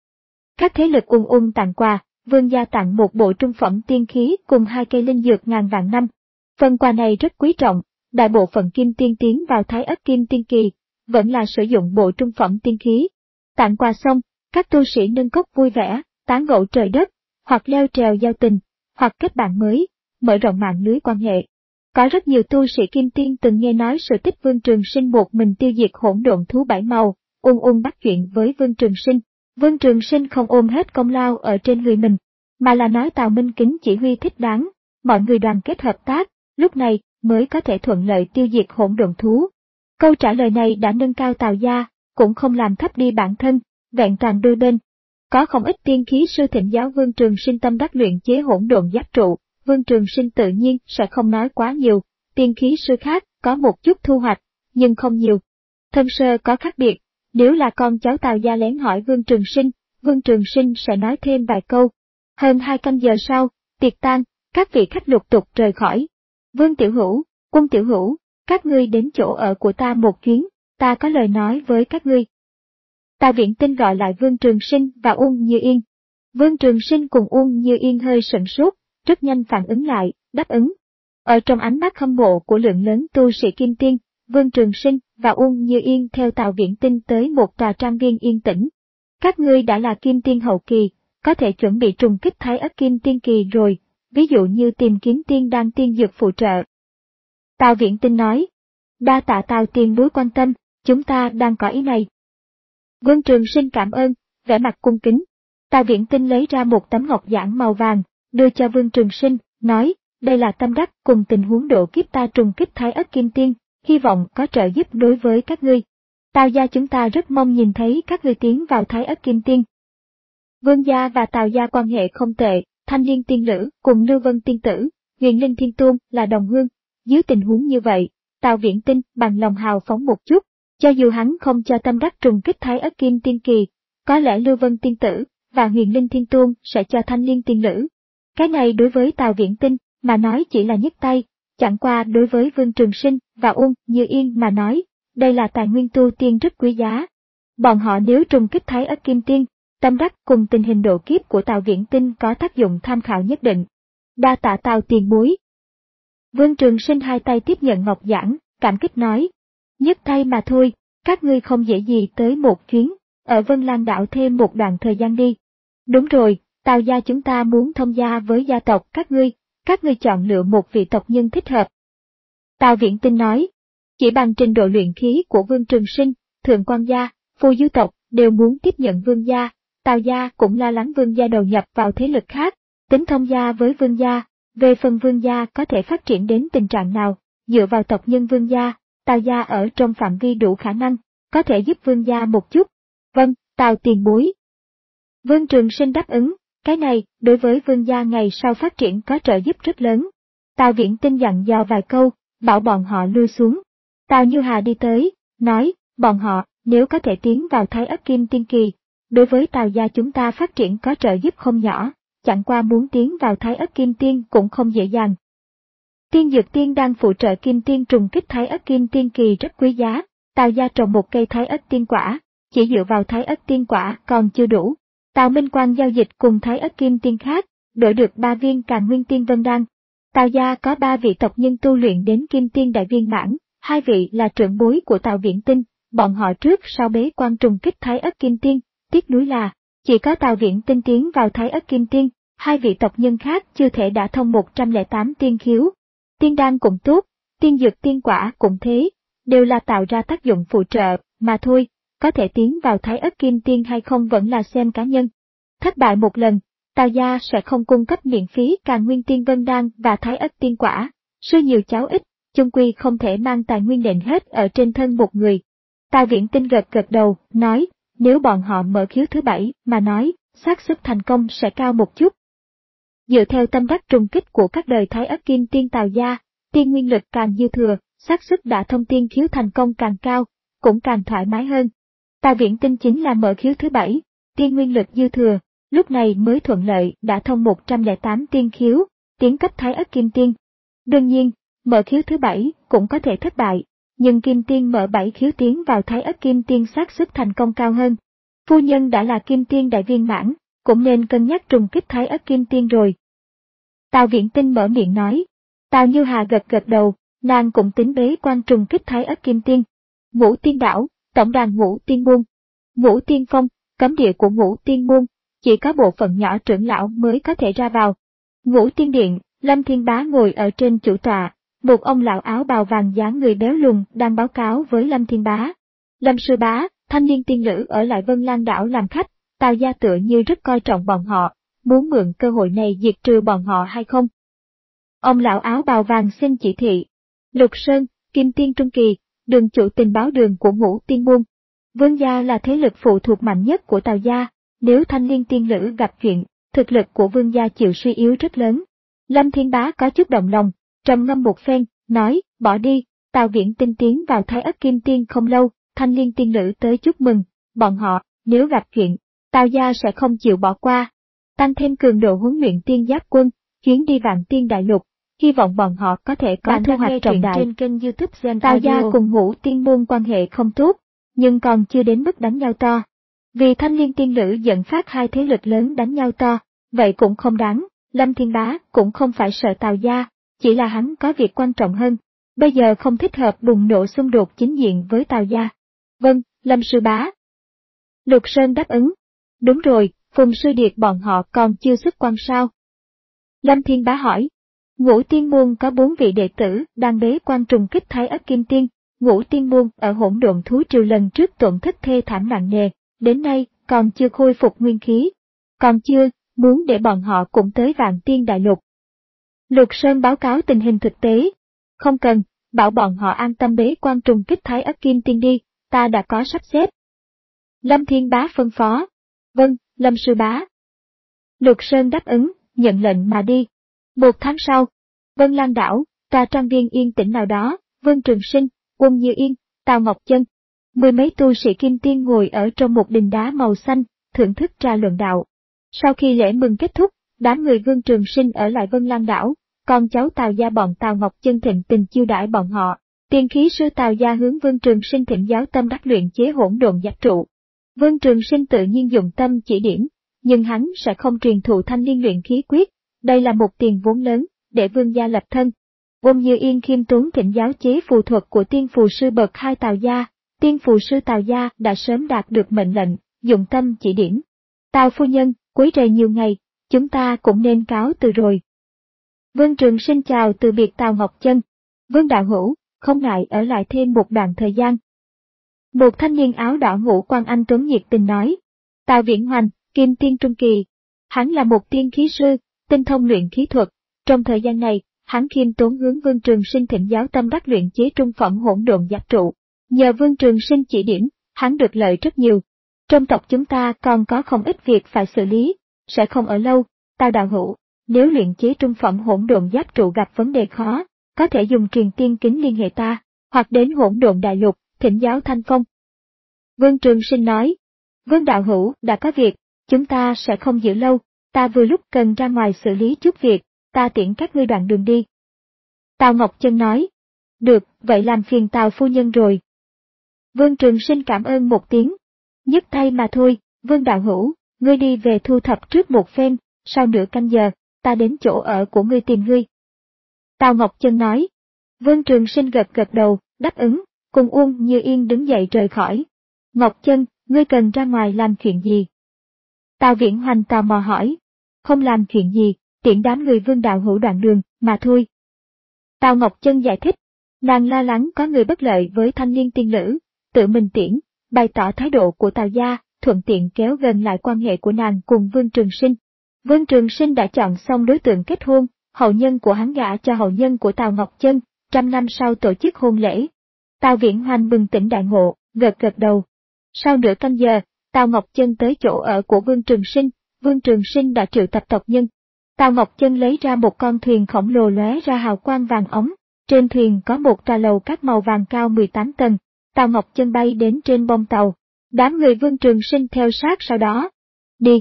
S1: Các thế lực ung ung tặng quà, vương gia tặng một bộ trung phẩm tiên khí cùng hai cây linh dược ngàn vạn năm. Phần quà này rất quý trọng, đại bộ phận kim tiên tiến vào Thái Ất Kim Tiên kỳ, vẫn là sử dụng bộ trung phẩm tiên khí. Tặng quà xong, các tu sĩ nâng cốc vui vẻ, tán gẫu trời đất, hoặc leo trèo giao tình, hoặc kết bạn mới, mở rộng mạng lưới quan hệ. Có rất nhiều tu sĩ kim tiên từng nghe nói sự tích Vương Trường Sinh một mình tiêu diệt hỗn độn thú bảy màu, ung ung bắt chuyện với Vương Trường Sinh. Vương Trường Sinh không ôm hết công lao ở trên người mình, mà là nói Tào Minh Kính chỉ huy thích đáng, mọi người đoàn kết hợp tác, lúc này mới có thể thuận lợi tiêu diệt hỗn độn thú. Câu trả lời này đã nâng cao Tào gia, cũng không làm thấp đi bản thân, vẹn toàn đôi bên. Có không ít tiên khí sư thịnh giáo Vương Trường Sinh tâm đắc luyện chế hỗn độn giáp trụ, Vương Trường Sinh tự nhiên sẽ không nói quá nhiều, tiên khí sư khác có một chút thu hoạch, nhưng không nhiều. Thân sơ có khác biệt, nếu là con cháu Tào gia lén hỏi Vương Trường Sinh, Vương Trường Sinh sẽ nói thêm vài câu. Hơn hai canh giờ sau, tiệc tan, các vị khách lục tục rời khỏi. Vương Tiểu Hữu, Quân Tiểu Hữu, các ngươi đến chỗ ở của ta một chuyến, ta có lời nói với các ngươi. Tào Viễn Tinh gọi lại Vương Trường Sinh và Uông Như Yên. Vương Trường Sinh cùng Uông Như Yên hơi sửng sốt, rất nhanh phản ứng lại, đáp ứng. Ở trong ánh mắt hâm mộ của lượng lớn tu sĩ kim tiên, Vương Trường Sinh và Uông Như Yên theo Tào Viễn Tinh tới một tòa trang viên yên tĩnh. Các ngươi đã là kim tiên hậu kỳ, có thể chuẩn bị trùng kích Thái Ất Kim Tiên kỳ rồi, ví dụ như tìm kiếm tiên đan tiên dược phụ trợ. Tào Viễn Tinh nói, đa tạ Tào tiền bối quan tâm, chúng ta đang có ý này. Vương Trường Sinh cảm ơn, vẻ mặt cung kính. Tào Viễn Tinh lấy ra một tấm ngọc giản màu vàng, đưa cho Vương Trường Sinh, nói, đây là tâm đắc cùng tình huống độ kiếp ta trùng kích Thái Ất Kim Tiên, hy vọng có trợ giúp đối với các ngươi. Tào gia chúng ta rất mong nhìn thấy các ngươi tiến vào Thái Ất Kim Tiên. Vương gia và Tào gia quan hệ không tệ, Thanh Liên tiên nữ cùng Lưu Vân tiên tử, Huyền Linh Thiên Tôn là đồng hương. Dưới tình huống như vậy, Tào Viễn Tinh bằng lòng hào phóng một chút, cho dù hắn không cho tâm đắc trùng kích Thái Ất Kim Tiên kỳ, có lẽ Lưu Vân tiên tử và Huyền Linh Thiên Tôn sẽ cho Thanh Liên tiên nữ. Cái này đối với Tào Viễn Tinh mà nói chỉ là nhấc tay, chẳng qua đối với Vương Trường Sinh và Uông Như Yên mà nói, đây là tài nguyên tu tiên rất quý giá. Bọn họ nếu trùng kích Thái Ất Kim Tiên, tâm đắc cùng tình hình độ kiếp của Tào Viễn Tinh có tác dụng tham khảo nhất định. Đa tạ Tào tiền bối. Vương Trường Sinh hai tay tiếp nhận ngọc giản, cảm kích nói, nhấc tay mà thôi, các ngươi không dễ gì tới một chuyến, ở Vân Lan đảo thêm một đoạn thời gian đi. Đúng rồi, Tào gia chúng ta muốn thông gia với gia tộc các ngươi, các ngươi chọn lựa một vị tộc nhân thích hợp. Tào Viễn Tinh nói, chỉ bằng trình độ luyện khí của Vương Trường Sinh, Thượng Quan gia, Phù Du tộc đều muốn tiếp nhận Vương gia, Tào gia cũng lo lắng Vương gia đầu nhập vào thế lực khác, tính thông gia với Vương gia. Về phần Vương gia có thể phát triển đến tình trạng nào, dựa vào tộc nhân Vương gia, Tào gia ở trong phạm vi đủ khả năng, có thể giúp Vương gia một chút. Vâng, Tào tiền bối. Vương Trường Sinh đáp ứng, cái này đối với Vương gia ngày sau phát triển có trợ giúp rất lớn. Tào Viễn Tinh dặn dò vài câu, bảo bọn họ lui xuống. Tào Như Hà đi tới, nói, bọn họ nếu có thể tiến vào Thái Ất Kim Tiên kỳ, đối với Tào gia chúng ta phát triển có trợ giúp không nhỏ. Chẳng qua muốn tiến vào Thái Ất Kim Tiên cũng không dễ dàng. Tiên dược tiên đang phụ trợ Kim Tiên trùng kích Thái Ất Kim Tiên kỳ rất quý giá, Tào gia trồng một cây Thái Ất tiên quả, chỉ dựa vào Thái Ất tiên quả còn chưa đủ. Tào Minh Quang giao dịch cùng Thái Ất Kim Tiên khác, đổi được ba viên Càn Nguyên Tiên Vân Đan. Tào gia có ba vị tộc nhân tu luyện đến Kim Tiên đại viên mãn, hai vị là trưởng bối của Tào Viễn Tinh, bọn họ trước sau bế quan trùng kích Thái Ất Kim Tiên, tiếc nuối là chỉ có Tào Viễn Tinh tiến vào Thái Ất Kim Tiên, hai vị tộc nhân khác chưa thể đã thông một trăm lẻ tám tiên khiếu. Tiên đan cũng tốt, tiên dược tiên quả cũng thế, đều là tạo ra tác dụng phụ trợ, mà thôi, có thể tiến vào Thái Ất Kim Tiên hay không vẫn là xem cá nhân. Thất bại một lần, Tào gia sẽ không cung cấp miễn phí Càn Nguyên Tiên Vân Đan và Thái Ất tiên quả, sư nhiều cháu ít, chung quy không thể mang tài nguyên đền hết ở trên thân một người. Tào Viễn Tinh gật gật đầu, nói, nếu bọn họ mở khiếu thứ bảy mà nói, xác suất thành công sẽ cao một chút. Dựa theo tâm đắc trùng kích của các đời Thái Ất Kim Tiên Tào gia, tiên nguyên lực càng dư thừa, xác suất đã thông tiên khiếu thành công càng cao, cũng càng thoải mái hơn. Tào Viễn Tinh chính là mở khiếu thứ bảy, tiên nguyên lực dư thừa, lúc này mới thuận lợi đã thông một trăm lẻ tám tiên khiếu, tiến cấp Thái Ất Kim Tiên. Đương nhiên, mở khiếu thứ bảy cũng có thể thất bại, nhưng Kim Tiên mở bảy khiếu tiến vào Thái Ất Kim Tiên xác suất thành công cao hơn. Phu nhân đã là Kim Tiên đại viên mãn, cũng nên cân nhắc trùng kích Thái Ất Kim Tiên rồi. Tào Viễn Tinh mở miệng nói. Tào Như Hà gật gật đầu, nàng cũng tính bế quan trùng kích Thái Ất Kim Tiên. Ngũ Tiên Đảo, tổng đàn Ngũ Tiên Môn. Ngũ Tiên Phong, cấm địa của Ngũ Tiên Môn, chỉ có bộ phận nhỏ trưởng lão mới có thể ra vào. Ngũ Tiên Điện, Lâm Thiên Bá ngồi ở trên chủ tọa, một ông lão áo bào vàng dáng người béo lùn đang báo cáo với Lâm Thiên Bá. Lâm sư bá, thanh niên tiên nữ ở lại Vân Lan đảo làm khách, Tào gia tựa như rất coi trọng bọn họ, muốn mượn cơ hội này diệt trừ bọn họ hay không? Ông lão áo bào vàng xin chỉ thị. Lục Sơn, Kim Tiên Trung Kỳ, đường chủ tình báo đường của Ngũ Tiên Môn. Vương gia là thế lực phụ thuộc mạnh nhất của Tào gia, nếu thanh niên tiên nữ gặp chuyện, thực lực của vương gia chịu suy yếu rất lớn. Lâm Thiên Bá có chút động lòng, trầm ngâm một phen, nói, bỏ đi, Tào Viễn Tinh tiến vào Thái Ất Kim Tiên không lâu, thanh niên tiên nữ tới chúc mừng, bọn họ, nếu gặp chuyện, Tào gia sẽ không chịu bỏ qua. Tăng thêm cường độ huấn luyện tiên giáp quân, chuyến đi Vạn Tiên Đại Lục, hy vọng bọn họ có thể có thu hoạch trọng đại. Trên kênh YouTube Gen Tào gia cùng Ngũ Tiên Môn quan hệ không tốt, nhưng còn chưa đến mức đánh nhau to. Vì thanh niên tiên nữ dẫn phát hai thế lực lớn đánh nhau to, vậy cũng không đáng, Lâm Thiên Bá cũng không phải sợ Tào gia, chỉ là hắn có việc quan trọng hơn, bây giờ không thích hợp bùng nổ xung đột chính diện với Tào gia. Vâng, Lâm sư bá. Lục Sơn đáp ứng. Đúng rồi, Phùng sư điệt bọn họ còn chưa xuất quan sao? Lâm Thiên Bá hỏi. Ngũ Tiên Môn có bốn vị đệ tử đang bế quan trùng kích Thái Ất Kim Tiên, Ngũ Tiên Môn ở hỗn độn thú triều lần trước tổn thất thê thảm nặng nề, đến nay còn chưa khôi phục nguyên khí. Còn chưa, muốn để bọn họ cũng tới Vạn Tiên Đại Lục. Lục Sơn báo cáo tình hình thực tế. Không cần, bảo bọn họ an tâm bế quan trùng kích Thái Ất Kim Tiên đi, ta đã có sắp xếp. Lâm Thiên Bá phân phó. Vâng, Lâm sư bá. Lục Sơn đáp ứng, nhận lệnh mà đi. Một tháng sau, Vân Lan đảo, tòa trang viên yên tĩnh nào đó, Vương Trường Sinh, Uông Như Yên, Tào Ngọc Chân, mười mấy tu sĩ Kim Tiên ngồi ở trong một đình đá màu xanh, thưởng thức trà luận đạo. Sau khi lễ mừng kết thúc, đám người Vương Trường Sinh ở lại Vân Lan đảo, con cháu Tào gia bọn Tào Ngọc Chân thịnh tình chiêu đãi bọn họ. Tiên khí sư Tào gia hướng Vương Trường Sinh thỉnh giáo tâm đắc luyện chế hỗn độn giáp trụ. Vương Trường Sinh tự nhiên dùng tâm chỉ điểm, nhưng hắn sẽ không truyền thụ thanh niên luyện khí quyết, đây là một tiền vốn lớn, để vương gia lập thân. Uông Như Yên khiêm tốn thỉnh giáo chế phù thuật của tiên phù sư bậc hai Tào gia, tiên phù sư Tào gia đã sớm đạt được mệnh lệnh, dụng tâm chỉ điểm. Tào phu nhân, quấy rầy nhiều ngày, chúng ta cũng nên cáo từ rồi. Vương Trường Sinh chào từ biệt Tào Ngọc Chân. Vương đạo hữu, không ngại ở lại thêm một đoạn thời gian. Một thanh niên áo đỏ ngũ quan anh tuấn nhiệt tình nói. Tào Viễn Hoành, Kim Tiên Trung Kỳ. Hắn là một tiên khí sư, tinh thông luyện khí thuật. Trong thời gian này, hắn khiêm tốn hướng Vương Trường Sinh thỉnh giáo tâm đắc luyện chế trung phẩm hỗn độn giáp trụ. Nhờ Vương Trường Sinh chỉ điểm, hắn được lợi rất nhiều. Trong tộc chúng ta còn có không ít việc phải xử lý, sẽ không ở lâu. Tào đạo hữu, nếu luyện chế trung phẩm hỗn độn giáp trụ gặp vấn đề khó, có thể dùng truyền tiên kính liên hệ ta, hoặc đến hỗn độn đại lục, thỉnh giáo Thanh Phong. Vương Trường Sinh nói, Vương đạo hữu đã có việc, chúng ta sẽ không giữ lâu, ta vừa lúc cần ra ngoài xử lý chút việc, ta tiễn các ngươi đoạn đường đi. Tào Ngọc Chân nói, được, vậy làm phiền Tào phu nhân rồi. Vương Trường Sinh cảm ơn một tiếng, nhất thay mà thôi, Vương đạo hữu, ngươi đi về thu thập trước một phen, sau nửa canh giờ, ta đến chỗ ở của ngươi tìm ngươi. Tào Ngọc Chân nói, Vương Trường Sinh gật gật đầu, đáp ứng, cùng Uông Như Yên đứng dậy rời khỏi. Ngọc Chân, ngươi cần ra ngoài làm chuyện gì? Tào Viễn Hoành tò mò hỏi, không làm chuyện gì, tiễn đám người Vương đạo hữu đoạn đường, mà thôi. Tào Ngọc Chân giải thích, nàng lo lắng có người bất lợi với thanh niên tiên nữ, tự mình tiễn, bày tỏ thái độ của Tào gia, thuận tiện kéo gần lại quan hệ của nàng cùng Vương Trường Sinh. Vương Trường Sinh đã chọn xong đối tượng kết hôn, hậu nhân của hắn gả cho hậu nhân của Tào Ngọc Chân, trăm năm sau tổ chức hôn lễ. Tào Viễn Hoành bừng tỉnh đại ngộ, gật gật đầu. Sau nửa canh giờ, Tào Ngọc Chân tới chỗ ở của Vương Trường Sinh, Vương Trường Sinh đã triệu tập tộc nhân. Tào Ngọc Chân lấy ra một con thuyền khổng lồ lóe ra hào quang vàng óng, trên thuyền có một tòa lầu các màu vàng cao mười tám tầng. Tào Ngọc Chân bay đến trên bông tàu, đám người Vương Trường Sinh theo sát sau đó, đi.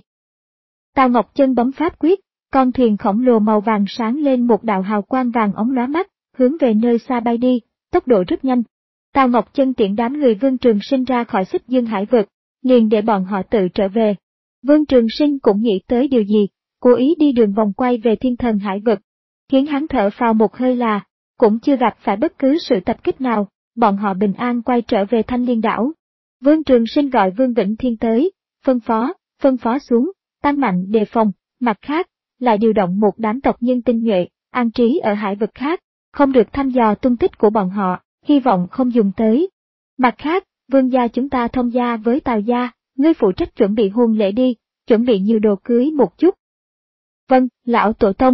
S1: Tào Ngọc Chân bấm pháp quyết, con thuyền khổng lồ màu vàng sáng lên một đạo hào quang vàng óng lóa mắt, hướng về nơi xa bay đi, tốc độ rất nhanh. Tào Ngọc Chân tiễn đám người Vương Trường Sinh ra khỏi Xích Dương Hải vực, liền để bọn họ tự trở về. Vương Trường Sinh cũng nghĩ tới điều gì, cố ý đi đường vòng quay về Thiên Thần Hải vực, khiến hắn thở phào một hơi là, cũng chưa gặp phải bất cứ sự tập kích nào, bọn họ bình an quay trở về Thanh Liên đảo. Vương Trường Sinh gọi Vương Vĩnh Thiên tới, phân phó, phân phó xuống, tăng mạnh đề phòng, mặt khác, lại điều động một đám tộc nhân tinh nhuệ, an trí ở hải vực khác, không được thăm dò tung tích của bọn họ, hy vọng không dùng tới. Mặt khác, Vương gia chúng ta thông gia với Tào gia, ngươi phụ trách chuẩn bị hôn lễ đi, chuẩn bị nhiều đồ cưới một chút. Vâng, lão tổ tông.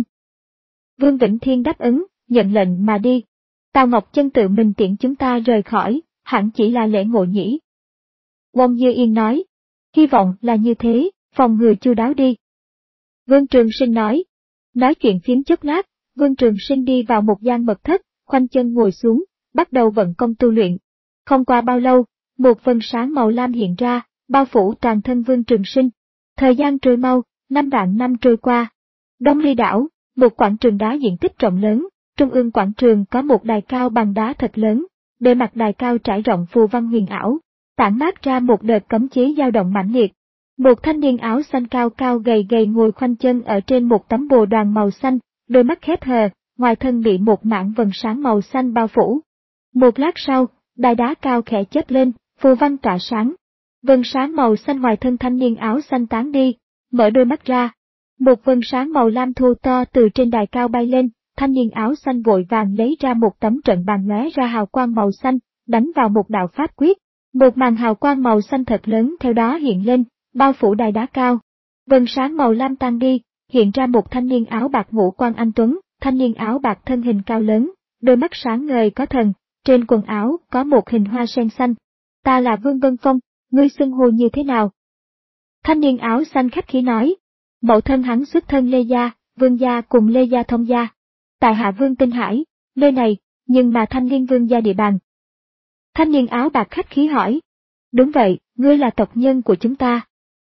S1: Vương Vĩnh Thiên đáp ứng, nhận lệnh mà đi. Tào Ngọc Chân tự mình tiễn chúng ta rời khỏi, hẳn chỉ là lễ ngộ nhỉ. Wong Như Yên nói, hy vọng là như thế, phòng ngừa chu đáo đi. Vương Trường Sinh nói, nói chuyện phiếm chốc lát, Vương Trường Sinh đi vào một gian mật thất, khoanh chân ngồi xuống, bắt đầu vận công tu luyện. Không qua bao lâu, một vân sáng màu lam hiện ra, bao phủ toàn thân Vương Trường Sinh. Thời gian trôi mau, năm vạn năm trôi qua. Đông Ly đảo, một quảng trường đá diện tích rộng lớn, trung ương quảng trường có một đài cao bằng đá thật lớn, bề mặt đài cao trải rộng phù văn huyền ảo, tản mát ra một đợt cấm chế dao động mãnh liệt. Một thanh niên áo xanh cao cao gầy gầy ngồi khoanh chân ở trên một tấm bồ đoàn màu xanh, đôi mắt khép hờ, ngoài thân bị một mảng vầng sáng màu xanh bao phủ. Một lát sau, đài đá cao khẽ chớp lên, phù văn tỏa sáng. Vầng sáng màu xanh ngoài thân thanh niên áo xanh tán đi, mở đôi mắt ra. Một vầng sáng màu lam thô to từ trên đài cao bay lên, thanh niên áo xanh vội vàng lấy ra một tấm trận bàn lóe ra hào quang màu xanh, đánh vào một đạo pháp quyết. Một màn hào quang màu xanh thật lớn theo đó hiện lên, bao phủ đài đá cao. Vầng sáng màu lam tan đi, hiện ra một thanh niên áo bạc ngũ quan anh tuấn, thanh niên áo bạc thân hình cao lớn, đôi mắt sáng ngời có thần, trên quần áo có một hình hoa sen xanh. Ta là Vương Vân Phong, ngươi xưng hô như thế nào? Thanh niên áo xanh khách khí nói. Mẫu thân hắn xuất thân Lê gia, Vương gia cùng Lê gia thông gia. Tại hạ Vương Tinh Hải, nơi này, nhưng mà Thanh Liên Vương gia địa bàn. Thanh niên áo bạc khách khí hỏi. Đúng vậy, ngươi là tộc nhân của chúng ta.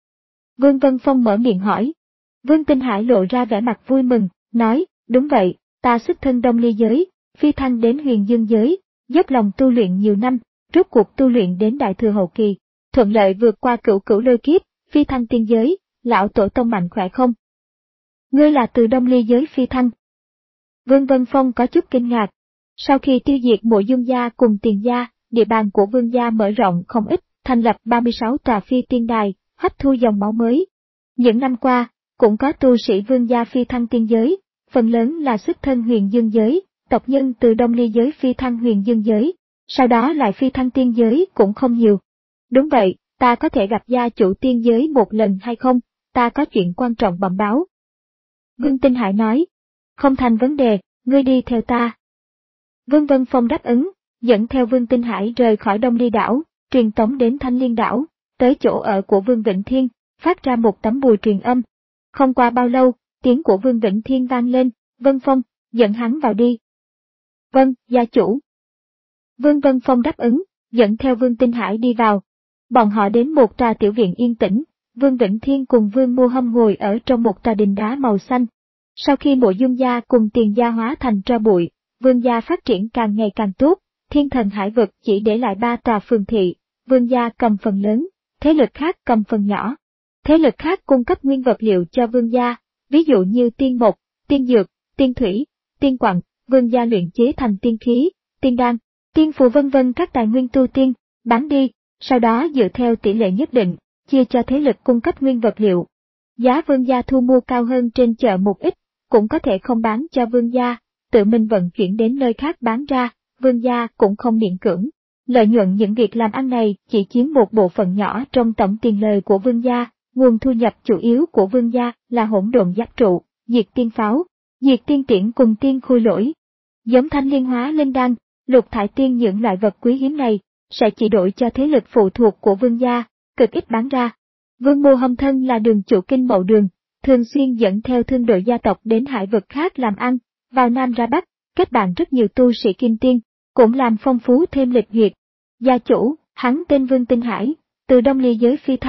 S1: Vương Vân Phong mở miệng hỏi. Vương Tinh Hải lộ ra vẻ mặt vui mừng, nói, đúng vậy, ta xuất thân Đông Ly giới, phi thăng đến Huyền Dương giới, dốc lòng tu luyện nhiều năm, rốt cuộc tu luyện đến đại thừa hậu kỳ, thuận lợi vượt qua cửu cửu lôi kiếp, phi thăng tiên giới, lão tổ tông mạnh khỏe không? Ngươi là từ Đông Ly giới phi thăng. Vương Vân Phong có chút kinh ngạc. Sau khi tiêu diệt Mộ Dung gia cùng Tiền gia, địa bàn của Vương gia mở rộng không ít, thành lập ba mươi sáu tòa phi tiên đài, hấp thu dòng máu mới. Những năm qua, cũng có tu sĩ Vương gia phi thăng tiên giới, phần lớn là xuất thân Huyền Dương giới, tộc nhân từ Đông Ly giới phi thăng Huyền Dương giới, sau đó lại phi thăng tiên giới cũng không nhiều. Đúng vậy, ta có thể gặp gia chủ tiên giới một lần hay không? Ta có chuyện quan trọng bẩm báo. Vương Tinh Hải nói, không thành vấn đề, ngươi đi theo ta. Vương Vân Phong đáp ứng, dẫn theo Vương Tinh Hải rời khỏi Đông Ly đảo, truyền tống đến Thanh Liên đảo, tới chỗ ở của Vương Vĩnh Thiên, phát ra một tấm bùa truyền âm. Không qua bao lâu, tiếng của Vương Vĩnh Thiên vang lên, Vân Phong, dẫn hắn vào đi. Vâng, gia chủ. Vương Vân Phong đáp ứng, dẫn theo Vương Tinh Hải đi vào. Bọn họ đến một tòa tiểu viện yên tĩnh, Vương Vĩnh Thiên cùng Vương Mô Hâm ngồi ở trong một tòa đình đá màu xanh. Sau khi Mộ Dung gia cùng Tiền gia hóa thành tro bụi, Vương gia phát triển càng ngày càng tốt, Thiên Thần Hải vực chỉ để lại ba tòa phường thị, Vương gia cầm phần lớn, thế lực khác cầm phần nhỏ. Thế lực khác cung cấp nguyên vật liệu cho Vương gia, ví dụ như tiên mộc, tiên dược, tiên thủy, tiên quặng, Vương gia luyện chế thành tiên khí, tiên đan, tiên phù vân vân các tài nguyên tu tiên, bán đi, sau đó dựa theo tỷ lệ nhất định, chia cho thế lực cung cấp nguyên vật liệu. Giá Vương gia thu mua cao hơn trên chợ một ít, cũng có thể không bán cho Vương gia, tự mình vận chuyển đến nơi khác bán ra, Vương gia cũng không miễn cưỡng. Lợi nhuận những việc làm ăn này chỉ chiếm một bộ phận nhỏ trong tổng tiền lời của Vương gia, nguồn thu nhập chủ yếu của Vương gia là hỗn độn giáp trụ, diệt tiên pháo, diệt tiên tiễn cùng tiên khôi lỗi. Giống thanh liên hóa linh đan, lục thải tiên những loại vật quý hiếm này, sẽ chỉ đổi cho thế lực phụ thuộc của Vương gia, cực ít bán ra. Vương Mô Hâm thân là đường chủ kinh mậu đường, thường xuyên dẫn theo thương đội gia tộc đến hải vực khác làm ăn, vào Nam ra Bắc, kết bạn rất nhiều tu sĩ kim tiên, cũng làm phong phú thêm lịch duyệt. Gia chủ, hắn tên Vương Tinh Hải, từ Đông Ly giới phi thăng,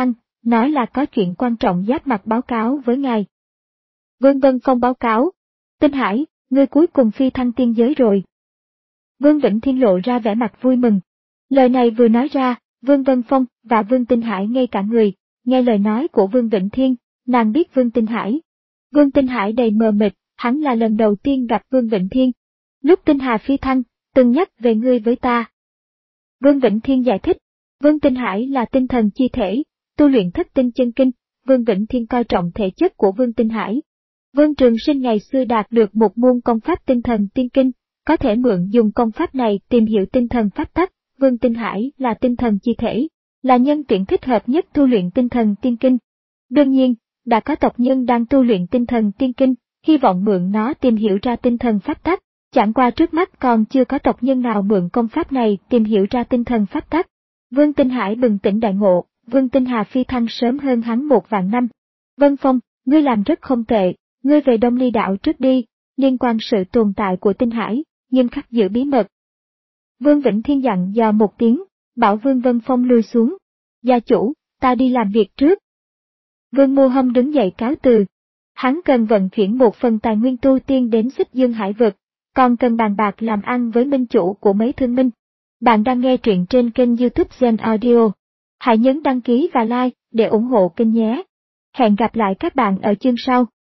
S1: nói là có chuyện quan trọng giáp mặt báo cáo với ngài. Vương Vân Phong báo cáo. Tinh Hải, ngươi cuối cùng phi thăng tiên giới rồi. Vương Vĩnh Thiên lộ ra vẻ mặt vui mừng. Lời này vừa nói ra, Vương Vân Phong và Vương Tinh Hải ngây cả người, nghe lời nói của Vương Vĩnh Thiên, nàng biết Vương Tinh Hải. Vương Tinh Hải đầy mờ mịt, hắn là lần đầu tiên gặp Vương Vĩnh Thiên. Lúc Tinh Hà phi thăng, từng nhắc về ngươi với ta. Vương Vĩnh Thiên giải thích, Vương Tinh Hải là tinh thần chi thể, tu luyện thất tinh chân kinh, Vương Vĩnh Thiên coi trọng thể chất của Vương Tinh Hải. Vương Trường Sinh ngày xưa đạt được một môn công pháp tinh thần tiên kinh, có thể mượn dùng công pháp này tìm hiểu tinh thần pháp tắc, Vương Tinh Hải là tinh thần chi thể, là nhân tuyển thích hợp nhất tu luyện tinh thần tiên kinh. Đương nhiên, đã có tộc nhân đang tu luyện tinh thần tiên kinh, hy vọng mượn nó tìm hiểu ra tinh thần pháp tắc, chẳng qua trước mắt còn chưa có tộc nhân nào mượn công pháp này tìm hiểu ra tinh thần pháp tắc. Vương Tinh Hải bừng tỉnh đại ngộ, Vương Tinh Hà phi thăng sớm hơn hắn một vạn năm. Vân Phong, ngươi làm rất không tệ, ngươi về Đông Ly Đạo trước đi, liên quan sự tồn tại của Tinh Hải, nghiêm khắc giữ bí mật. Vương Vĩnh Thiên dặn dò một tiếng, bảo Vương Vân Phong lui xuống. Gia chủ, ta đi làm việc trước. Vương Mô Hâm đứng dậy cáo từ. Hắn cần vận chuyển một phần tài nguyên tu tiên đến Xích Dương Hải vực, còn cần bàn bạc làm ăn với minh chủ của mấy thương minh. Bạn đang nghe truyện trên kênh YouTube Gen Audio. Hãy nhấn đăng ký và like để ủng hộ kênh nhé. Hẹn gặp lại các bạn ở chương sau.